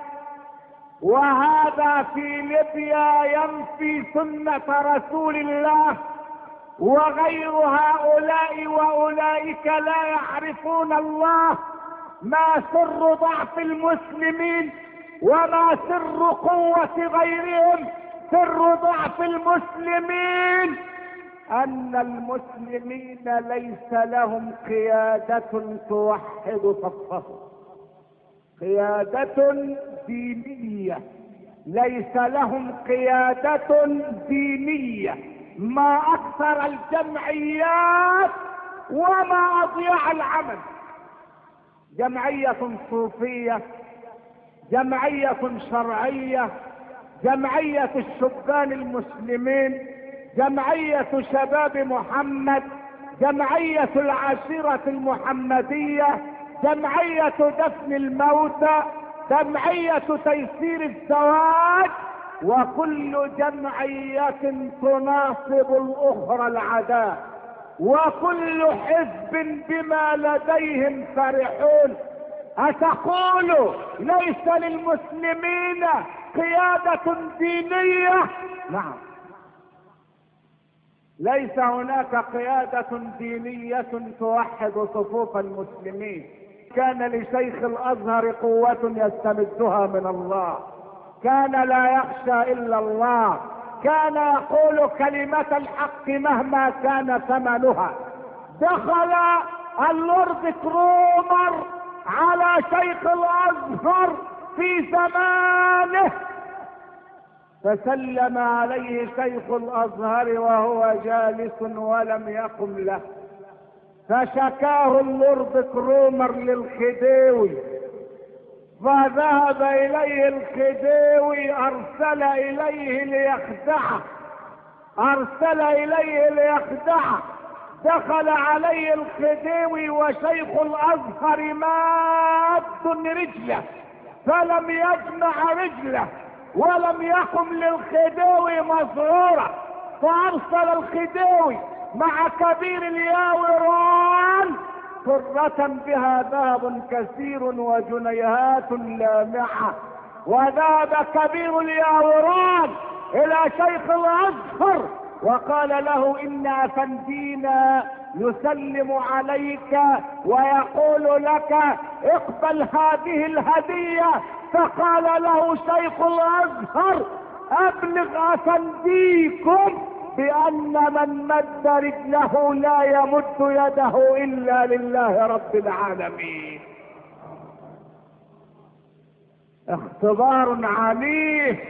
وهذا في ليبيا ينفي سنة رسول الله، وغير هؤلاء وأولئك لا يعرفون الله. ما سر ضعف المسلمين وما سر قوة غيرهم؟ سر ضعف المسلمين أن المسلمين ليس لهم قيادة توحد صفهم، قيادة دينية، ليس لهم قيادة دينية. ما أكثر الجمعيات وما أضيع العمل. جمعية صوفية، جمعية شرعية، جمعية الشبان المسلمين، جمعية شباب محمد، جمعية العشيرة المحمدية، جمعية دفن الموتى، جمعية تيسير الزواج، وكل جمعية تناصب الأخرى العداء. وكل حزب بما لديهم فرحون. أتقول ليس للمسلمين قيادة دينية؟ نعم، ليس هناك قيادة دينية توحد صفوف المسلمين. كان لشيخ الازهر قوة يستمدها من الله، كان لا يخشى الا الله، كان يقول كلمة الحق مهما كان ثمنها. دخل اللورد كرومر على شيخ الازهر في زمانه، فسلم عليه شيخ الازهر وهو جالس ولم يقم له، فشكاه اللورد كرومر للخديوي، فذهب اليه الخديوي، ارسل اليه ليخدعه. دخل عليه الخديوي وشيخ الازهر ماد رجله، فلم يجمع رجله ولم يقم للخديوي مزرورا، فارسل الخديوي مع كبير الياوران سرة بها ذهب كثير وجنيهات لامعة، وذهب كبير الياوران الى شيخ الازهر وقال له ان افندينا يسلم عليك ويقول لك اقبل هذه الهدية. فقال له شيخ الازهر ابلغ افنديكم بان من مد رجله لا يمد يده الا لله رب العالمين. اختبار عنيف،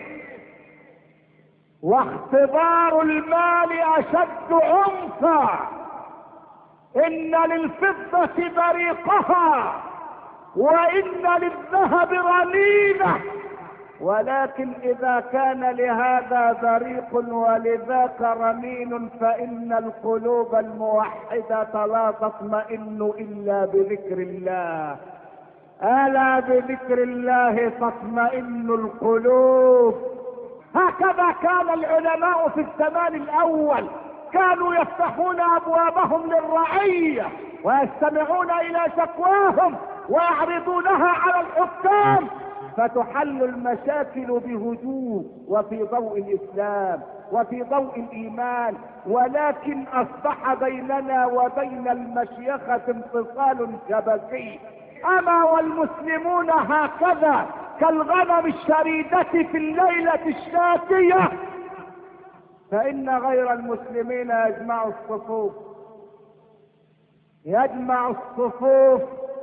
واختبار المال اشد عنفا. ان للفضة بريقها وان للذهب رنينة، ولكن اذا كان لهذا بريق ولذاك رنين فان القلوب الموحدة لا تطمئن الا بذكر الله. الا بذكر الله تطمئن القلوب. هكذا كان العلماء في الزمان الاول، كانوا يفتحون ابوابهم للرعية ويستمعون الى شكواهم ويعرضونها على الحكام، فتحل المشاكل بهدوء وفي ضوء الاسلام وفي ضوء الايمان. ولكن اصبح بيننا وبين المشيخة انفصال شبكي. اما والمسلمون هكذا كالغنم الشريدة في الليلة الشاتية، فان غير المسلمين يجمع الصفوف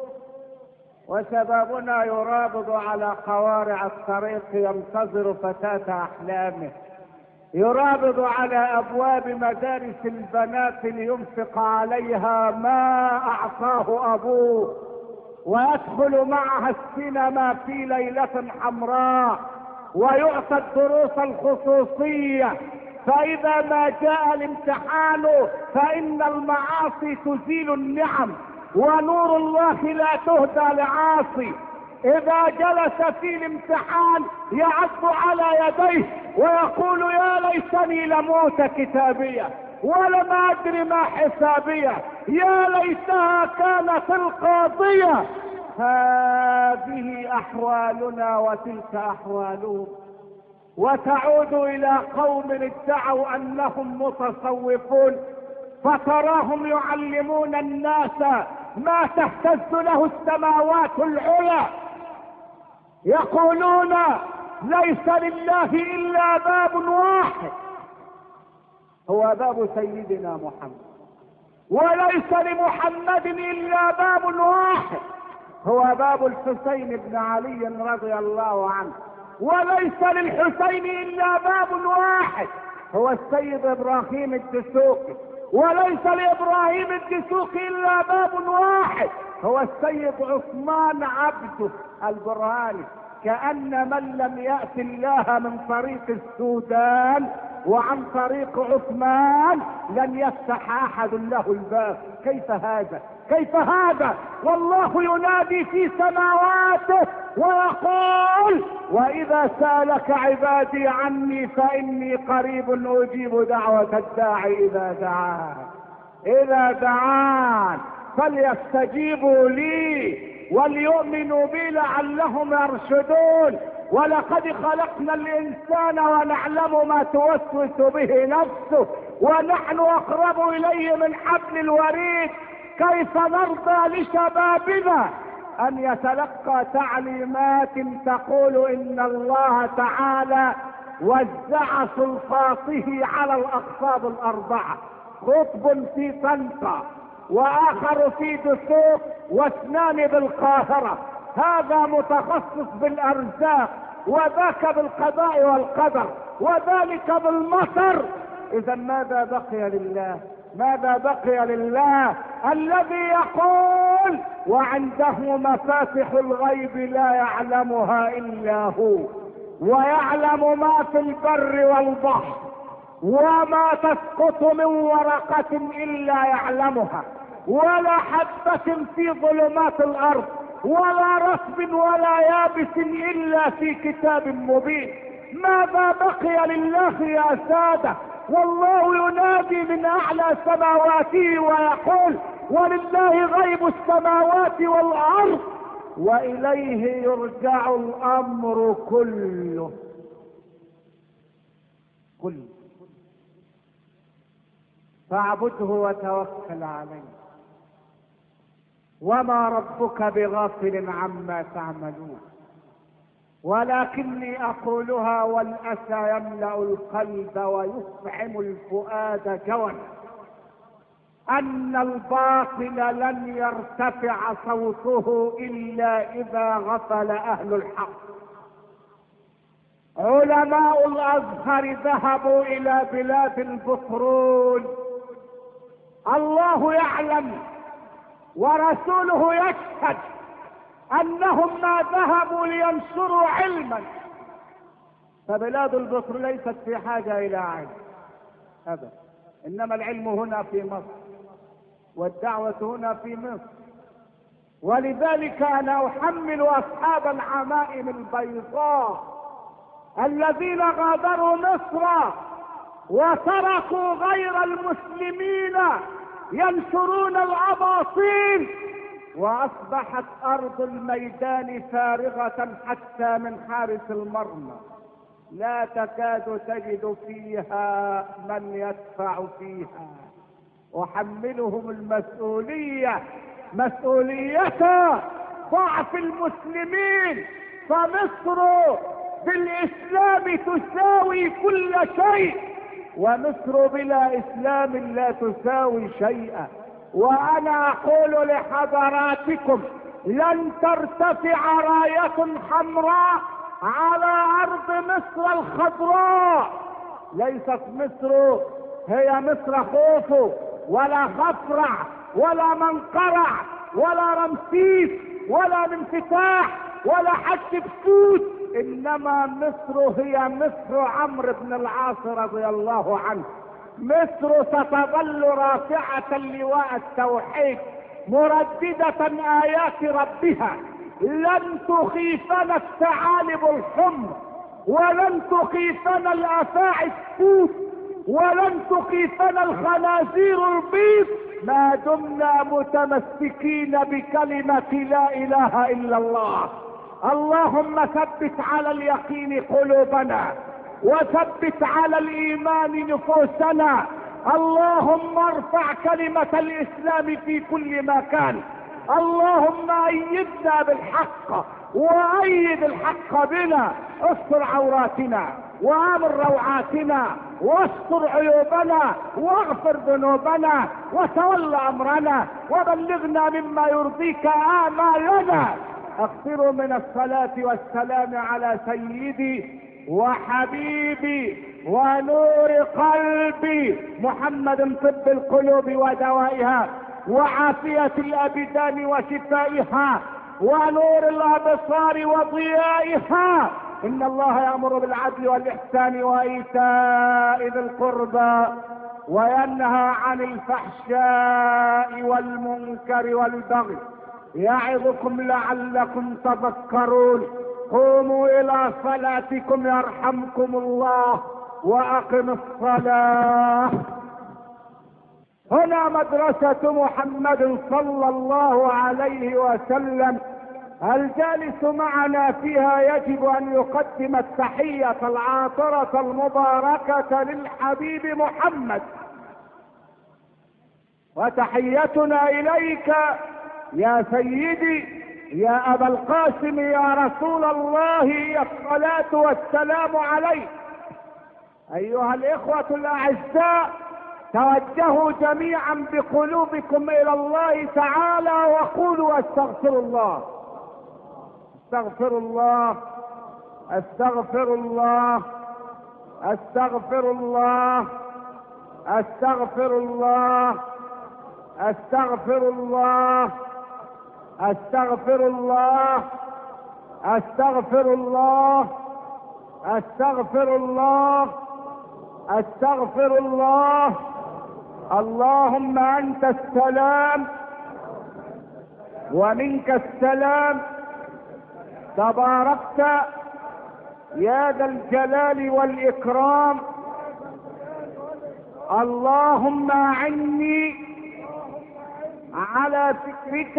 وشبابنا يرابض على قوارع الطريق ينتظر فتاة احلامه، يرابض على ابواب مدارس البنات لينفق عليها ما اعطاه ابوه، ويدخل معها السينما في ليلة حمراء، ويعطى الدروس الخصوصية. فاذا ما جاء الامتحان فان المعاصي تزيل النعم، ونور الله لا تهدى لعاصي. اذا جلس في الامتحان يعض على يديه ويقول يا ليتني لموت كتابية ولم ادري ما حسابية، يا ليتها كانت القاضية. هذه احوالنا وتلك احوالهم. وتعود الى قوم ادعوا انهم متصوفون، فتراهم يعلمون الناس ما تهتز له السماوات العلى، يقولون ليس لله الا باب واحد هو باب سيدنا محمد، وليس لمحمد الا باب واحد هو باب الحسين بن علي رضي الله عنه، وليس للحسين الا باب واحد هو السيد ابراهيم الدسوقي، وليس لابراهيم الدسوقي الا باب واحد هو السيد عثمان عبده البرهاني. كأن من لم يأت الله من طريق السودان وعن طريق عثمان لن يفتح احد له الباب. كيف هذا والله ينادي في سماواته ويقول واذا سألك عبادي عني فاني قريب اجيب دعوة الداعي اذا دعاه. إذا دعان فليستجيبوا لي وليؤمنوا بي لعلهم يرشدون. ولقد خلقنا الإنسان ونعلم ما توسوس به نفسه ونحن أقرب إليه من حبل الوريد. كيف نرضى لشبابنا أن يتلقى تعليمات تقول إن الله تعالى وزع سلطاته على الأقطاب الأربعة، قطب في طنطا وآخر في دسوق واثنان بالقاهرة، هذا متخصص بالأرزاق وذاك بالقضاء والقدر وذلك بالمطر. إذا ماذا بقي لله؟ ماذا بقي لله الذي يقول وعنده مفاتح الغيب لا يعلمها إلا هو، ويعلم ما في البر والبحر، وما تسقط من ورقة إلا يعلمها، ولا حبة في ظلمات الأرض، ولا رطب ولا يابس إلا في كتاب مبين. ماذا بقي لله يا سادة؟ والله ينادي من أعلى سماواته ويقول ولله غيب السماوات والأرض وإليه يرجع الأمر كله. فاعبده وتوكل عليه، وما ربك بغافل عما تعملون. ولكني أقولها والأسى يملأ القلب ويفعم الفؤاد جوعا، أن الباطل لن يرتفع صوته إلا إذا غفل أهل الحق. علماء الأزهر ذهبوا إلى بلاد البترول، الله يعلم ورسوله يشهد أنهم ما ذهبوا لينشروا علما، فبلاد البترول ليست في حاجة إلى علم أبدا، إنما العلم هنا في مصر والدعوة هنا في مصر. ولذلك أنا أحمل أصحاب العمائم البيضاء الذين غادروا مصر وتركوا غير المسلمين ينشرون الأباطيل، وأصبحت أرض الميدان فارغة حتى من حارس المرمى، لا تكاد تجد فيها من يدفع فيها. أحملهم المسؤولية، مسؤولية ضعف المسلمين، فمصر بالإسلام تساوي كل شيء، ومصر بلا إسلام لا تساوي شيئا. وأنا أقول لحضراتكم لن ترتفع راية حمراء على أرض مصر الخضراء. ليست مصر هي مصر خوف ولا خفرع ولا منقرع ولا رمسيس ولا منفتاح ولا حج بسوس، إنما مصر هي مصر عمرو بن العاص رضي الله عنه. مصر ستظل رافعة لواء التوحيد مرددة آيات ربها، لن تخيفنا الثعالب الحمر، ولن تخيفنا الأفاعي السود، ولن تخيفنا الخنازير البيض ما دمنا متمسكين بكلمة لا إله إلا الله. اللهم ثبت على اليقين قلوبنا، وثبت على الإيمان نفوسنا. اللهم ارفع كلمة الإسلام في كل مكان. اللهم أيدنا بالحق وأيد الحق بنا، استر عوراتنا وآمن روعاتنا واستر عيوبنا واغفر ذنوبنا وتول أمرنا وبلغنا مما يرضيك آمالنا. اغفروا من الصلاة والسلام على سيدي وحبيبي ونور قلبي محمد، طب القلوب ودوائها وعافية الأبدان وشفائها ونور الأبصار وضيائها. إن الله يأمر بالعدل والإحسان وإيتاء ذي القربى وينهى عن الفحشاء والمنكر والبغي يعظكم لعلكم تذكرون. قوموا إلى صلاتكم يرحمكم الله وأقم الصلاة. هنا مدرسة محمد صلى الله عليه وسلم، الجالس معنا فيها يجب ان يقدم التحية العاطرة المباركة للحبيب محمد. وتحيتنا اليك يا سيدي يا ابا القاسم يا رسول الله الصلاة والسلام عليك. ايها الاخوة الاعزاء، توجهوا جميعا بقلوبكم الى الله تعالى وقولوا استغفر الله استغفر الله استغفر الله استغفر الله استغفر الله استغفر الله استغفر الله استغفر الله استغفر الله استغفر الله. اللهم انت السلام ومنك السلام، تباركت يا ذا الجلال والاكرام. اللهم اعني على ذكرك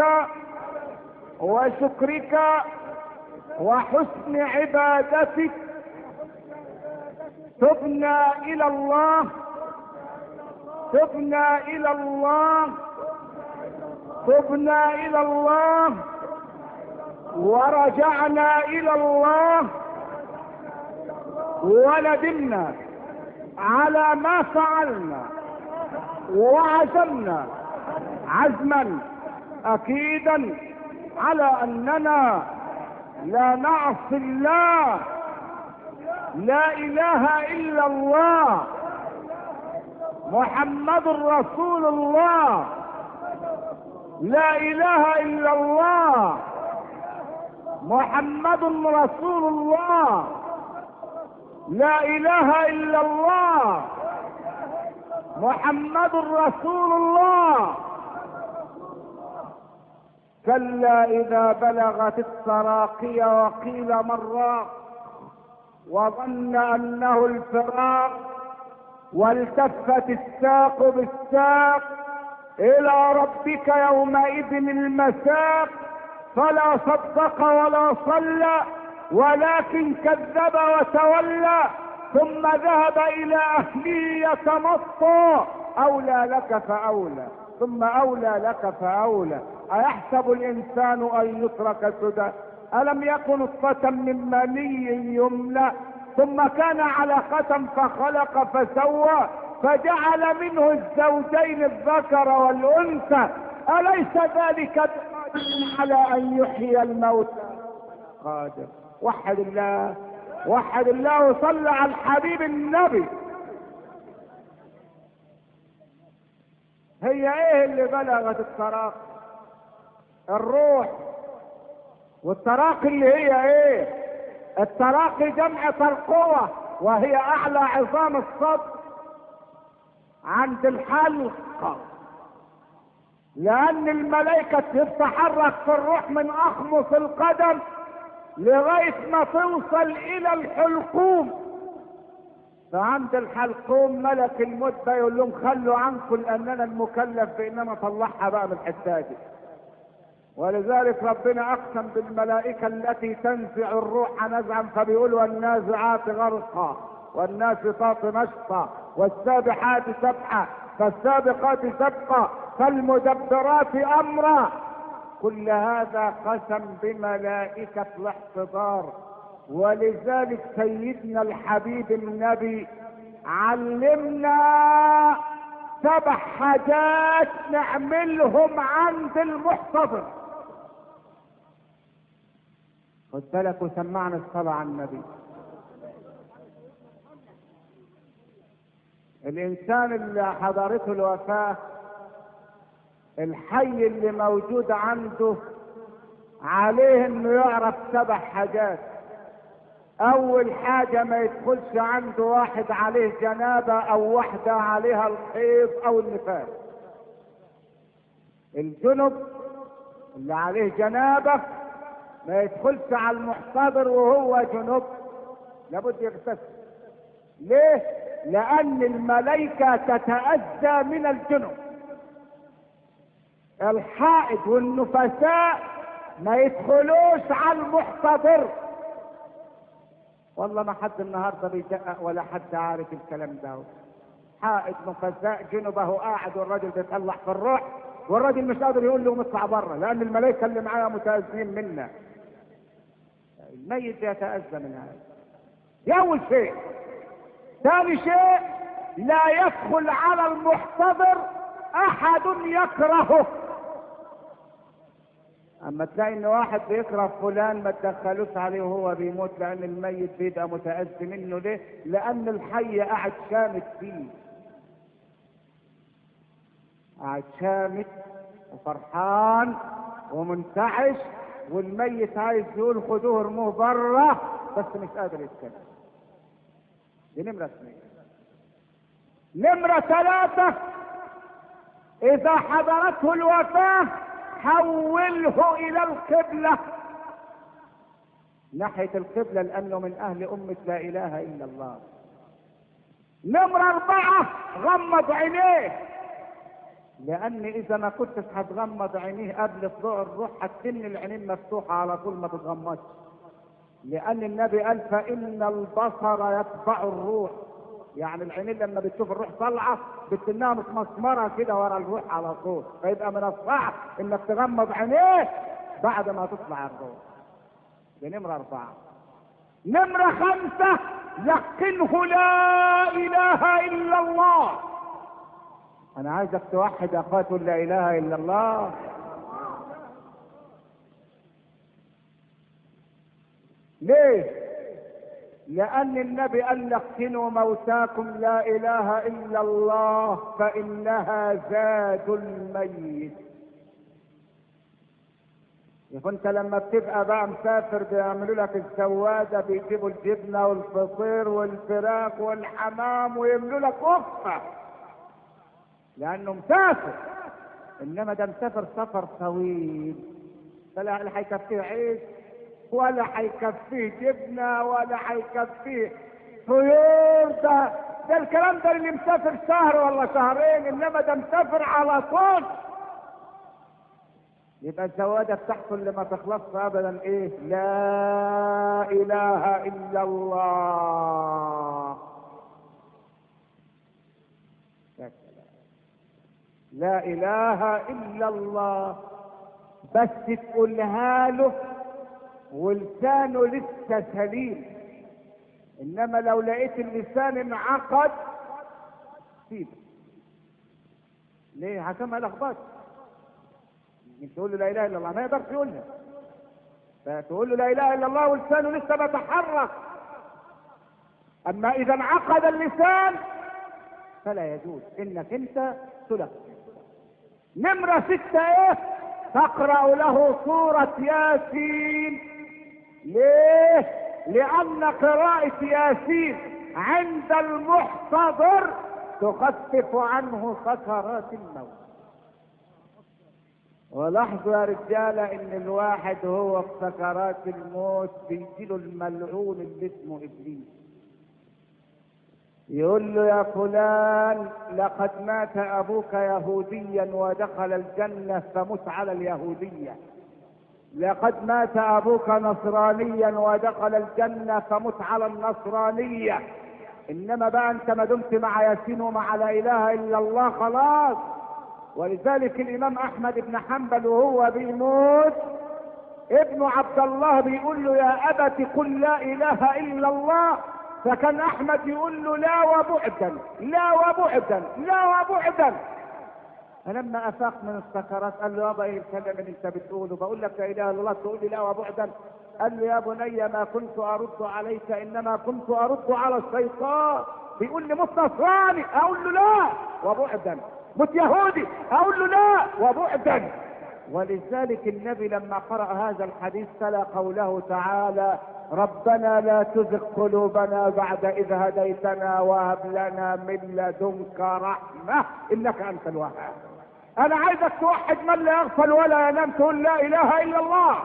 وشكرك وحسن عبادتك. تبنا الى الله تبنا الى الله تبنا الى الله ورجعنا الى الله، وندمنا على ما فعلنا وعزمنا عزما اكيدا على اننا لا نعصي الله. لا اله الا الله محمد رسول الله. لا اله الا الله محمد رسول الله. لا اله الا الله محمد رسول الله. كلا اذا بلغت التراقي وقيل من راق وظن انه الفراق والتفت الساق بالساق الى ربك يومئذ المساق. فلا صدق ولا صلى ولكن كذب وتولى ثم ذهب الى اهله يتمطى. اولى لك فاولى ثم اولى لك فاولى. ايحسب الانسان ان يترك سدى؟ الم يكن نطفة من مني يمنى ثم كان علقة فخلق فسوى فجعل منه الزوجين الذكر والانثى. اليس ذلك بقادر على ان يحيي الموتى؟ قادر. وحد الله وحد الله وصلى على الحبيب النبي. هي ايه اللي بلغت التراقي؟ الروح. والتراقي اللي هي ايه؟ التراقي جمع ترقوة، وهي اعلى عظام الصدر عند الحلق، لان الملائكة تتحرك في الروح من اخمص القدم لغاية ما توصل الى الحلقوم. فعند الحلقوم ملك الموت ده يقول لهم خلوا عنكم لاننا المكلف باننا نطلعها بقى من الحته دي. ولذلك ربنا اقسم بالملائكة التي تنزع الروح نزعا فبيقول والنازعات غرقا والناشطات نشطا والسابحات سبحا فالسابقات سبقا فالمدبرات امرا. كل هذا قسم بملائكة الاحتضار. ولذلك سيدنا الحبيب النبي علمنا 7 حاجات نعملهم عند المحتضر. خد بالك وسمعنا الصلاة على النبي. الانسان اللي حضرته الوفاة، الحي اللي موجود عنده عليه انه يعرف 7 حاجات. اول حاجة ما يدخلش عنده واحد عليه جنابة او واحدة عليها الحيض او النفاس. الجنب اللي عليه جنابة ما يدخلش على المحتضر وهو جنب، لابد يغتسل. ليه؟ لان الملائكة تتأذى من الجنب. الحائض والنفساء ما يدخلوش على المحتضر. والله ما حد النهارده بيدقق ولا حد عارف الكلام ده. حائض نفساء جنبه قاعد والراجل بيطلع في الروح، والراجل مش قادر يقول له اطلع بره لان الملائكه اللي معاه متاذين منا. الميت يتاذى من هذا. دي اول شيء. ثاني شيء، لا يدخل على المحتضر احد يكرهه. اما تلاقي ان واحد بيكره فلان ما تدخلوش عليه وهو بيموت، لان الميت بيبقى متاذي منه. ليه؟ لان الحي قاعد شامت فيه، قاعد شامت وفرحان ومنتعش، والميت عايز يقول خدوه ارموه بره بس مش قادر يتكلم. دي نمرة 2. نمرة 3، اذا حضرته الوفاة حوله الى القبلة، ناحية القبلة، لانه من اهل امة لا اله الا الله. نمرة 4، غمض عينيه، لان اذا ما كنتش هتغمض عينيه قبل طلوع الروح هتتن العينين مفتوحة على طول ما تتغمضش، لان النبي قال فان البصر يتبع الروح. يعني العينين لما بتشوف الروح طالعه بتنها متمسمره كده ورا الروح على طول، فيبقى من الصعب انك تغمض عينيه بعد ما تطلع الروح. دي نمرة 4. نمرة 5، لقنه لا اله الا الله. انا عايزك توحد يا اخويا، تقول لا اله الا الله. ليه؟ لأن النبي قال لقنوا موتاكم لا إله إلا الله فإنها زاد الميت. يبقى أنت لما بتبقى بقى مسافر بيعملوا لك الزوادة، بيجيبوا الجبنة والفطير والفراخ والحمام ويعملوا لك وقفة لأنه مسافر. إنما ده مسافر سفر طويل، فلا هيكفيه عيش ولا هيكفيه جبنه ولا هيكفيه طيور. ده الكلام ده اللي مسافر شهر ولا شهرين، انما ده مسافر على طول. يبقى الزواده بتاعته اللي ما تخلصش ابدا ايه؟ لا اله الا الله. لا اله الا الله، بس تقولها له ولسانه لسه سليم. انما لو لقيت اللسان انعقد سيبه. ليه؟ عشان ما يلخبطش. مش تقول له لا اله الا الله ما يقدرش يقولها، فتقول له لا اله الا الله ولسانه لسه بيتحرك. اما اذا انعقد اللسان فلا يجوز انك انت تلقن. نمرة 6 ايه؟ تقرأ له سورة ياسين. ليه؟ لأن قراءة ياسين عند المحتضر تخفف عنه سكرات الموت. ولاحظوا يا رجالة ان الواحد هو في سكرات الموت بيجيله الملعون اللي اسمه ابليس، يقول له يا فلان لقد مات ابوك يهوديا ودخل الجنة فمت على اليهودية، لقد مات ابوك نصرانيا ودخل الجنة فمت على النصرانية. انما بقى انت ما دمت مع ياسين ومع لا اله الا الله خلاص. ولذلك الامام احمد بن حنبل وهو بيموت ابنه عبد الله بيقول له يا ابت قل لا اله الا الله، فكان احمد يقول له لا وبعدا لا وبعدا لا وبعدا. فلما افاق من السكرات قال له يابا ايه الكلام اللي انت بتقوله؟ بقول لك لا اله الا الله تقول لي لا وبعدا؟ قال له يا بني ما كنت ارد عليك انما كنت ارد على الشيطان. بيقول لي مت نصراني اقول له لا وبعدا، مت يهودي اقول له لا وبعدا. ولذلك النبي لما قرأ هذا الحديث تلا قوله تعالى ربنا لا تزغ قلوبنا بعد إذ هديتنا وهب لنا من لدنك رحمة إنك أنت الوهاب. أنا عايزك توحد من لا يغفل ولا ينام، تقول لا إله إلا الله.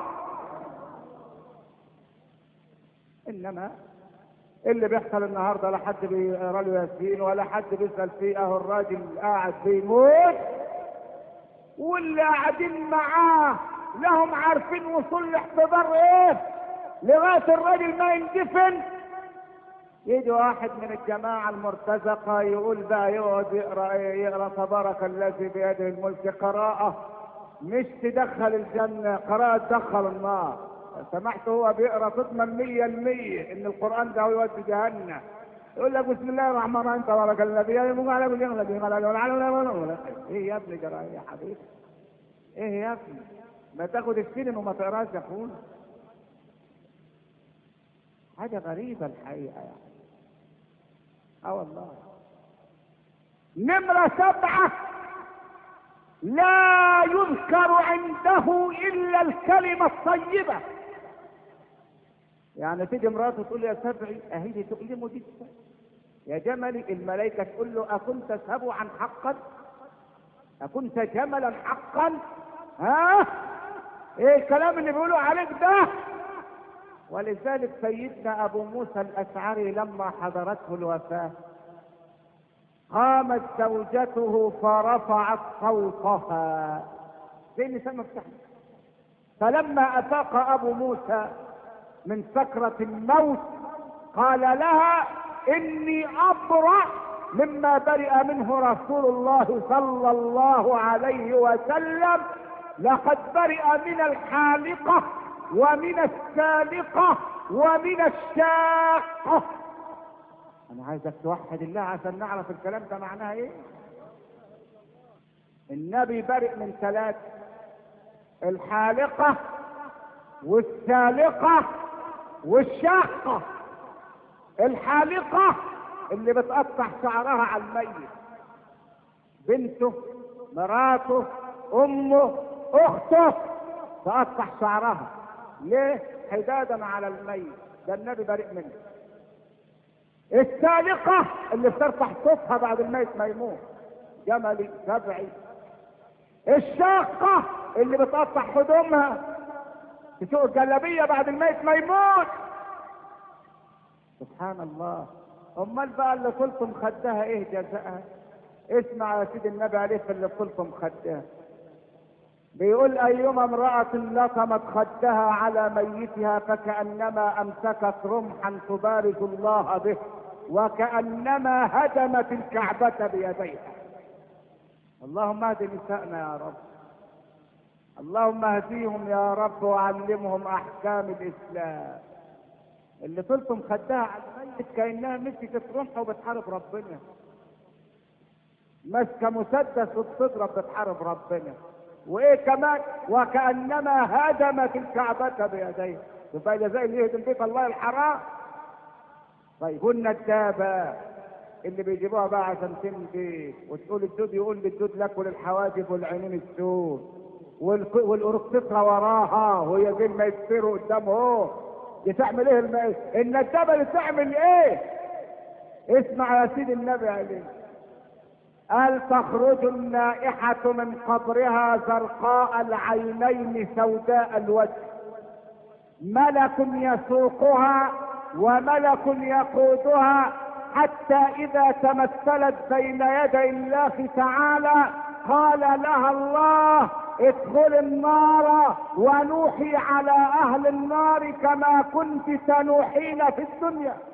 إنما اللي بيحصل النهارده لا حد بيقرا له ياسين ولا حد بيسأل فيه، أهو الراجل قاعد بيموت واللي قاعدين معاه لهم عارفين وصول الاحتضار ايه لغايه الراجل ما يندفن. يجي واحد من الجماعه المرتزقه يقول بقى يقعد يقرا ايه؟ يقرا تبارك الذي بيده الملك قراءه مش تدخل الجنه، قراءه تدخل النار. سمعت هو بيقرا تضمن 100% ان القران ده يودي جهنم. يقول لك بسم الله الرحمن الرحيم تبارك الذي بيده الملك على كل شيء. ايه يا ابني جرى يا حبيبي؟ ايه يا ابني؟ ما تاخد السنن وما تقراش يا اخونا. حاجه غريبه الحقيقه يعني. والله. نمرة 7 لا يذكر عنده الا الكلمة الطيبة. يعني تيجي مراته تقول يا سبعي اهيدي تؤلمه جدا يا جملي، الملائكة تقول له اكنت سبعا حقا؟ اكنت جملا حقا؟ ها؟ ايه الكلام اللي بيقولوا عليك ده؟ ولذلك سيدنا ابو موسى الاشعري لما حضرته الوفاة قامت زوجته فرفعت صوتها زي النساء مفتاح. فلما افاق ابو موسى من سكرة الموت قال لها اني ابرأ مما برئ منه رسول الله صلى الله عليه وسلم، لقد برئ من الحالقة ومن السالقة ومن الشاقة. انا عايزك توحد الله عشان نعرف الكلام ده معناه ايه. النبي برئ من 3: الحالقة والسالقة والشاقة. الحالقة اللي بتقطع شعرها على الميت، بنته مراته امه اخته تقطع شعرها ليه؟ حدادا على الميت، ده النبي بريء منه. السالقة اللي بترفع صوتها بعد الميت ما يموت، جملي سبعي. الشاقة اللي بتقطع هدومها تسوق الجلابية بعد الميت ما يموت. سبحان الله. امال بقى اللي طلتم خدها ايه جزاءها؟ اسمع يا سيدي النبي عليه في اللي طلتم خدها، بيقول ايما امرأة لطمت خدها على ميتها فكأنما امسكت رمحا تبارز الله به وكأنما هدمت الكعبة بيديها. اللهم اهد نسائنا يا رب، اللهم اهديهم يا رب وعلمهم احكام الاسلام. اللي طلتم خدها على الميت كأنها مسكت رمح وبتحارب ربنا، ماسكه مسدس وبتضرب بتحارب ربنا. وايه كمان؟ وكأنما هدمت الكعبة بيديه. يبقى جزاء اللي يهدم بيت الله الحرام. طيب والندابة اللي بيجيبوها بقى عشان تمشي وتقول الدود، يقول للدود لك وللحواجب والعينين السود والأوركسترا وراها وهي زي ما يصيروا قدامه اهو. دي تعمل ايه الندابة اللي تعمل ايه؟ اسمع يا سيدي النبي عليه قال تخرج النائحة من قبرها زرقاء العينين سوداء الوجه، ملك يسوقها وملك يقودها حتى إذا تمثلت بين يدي الله تعالى قال لها الله ادخل النار ونوحي على أهل النار كما كنت تنوحين في الدنيا.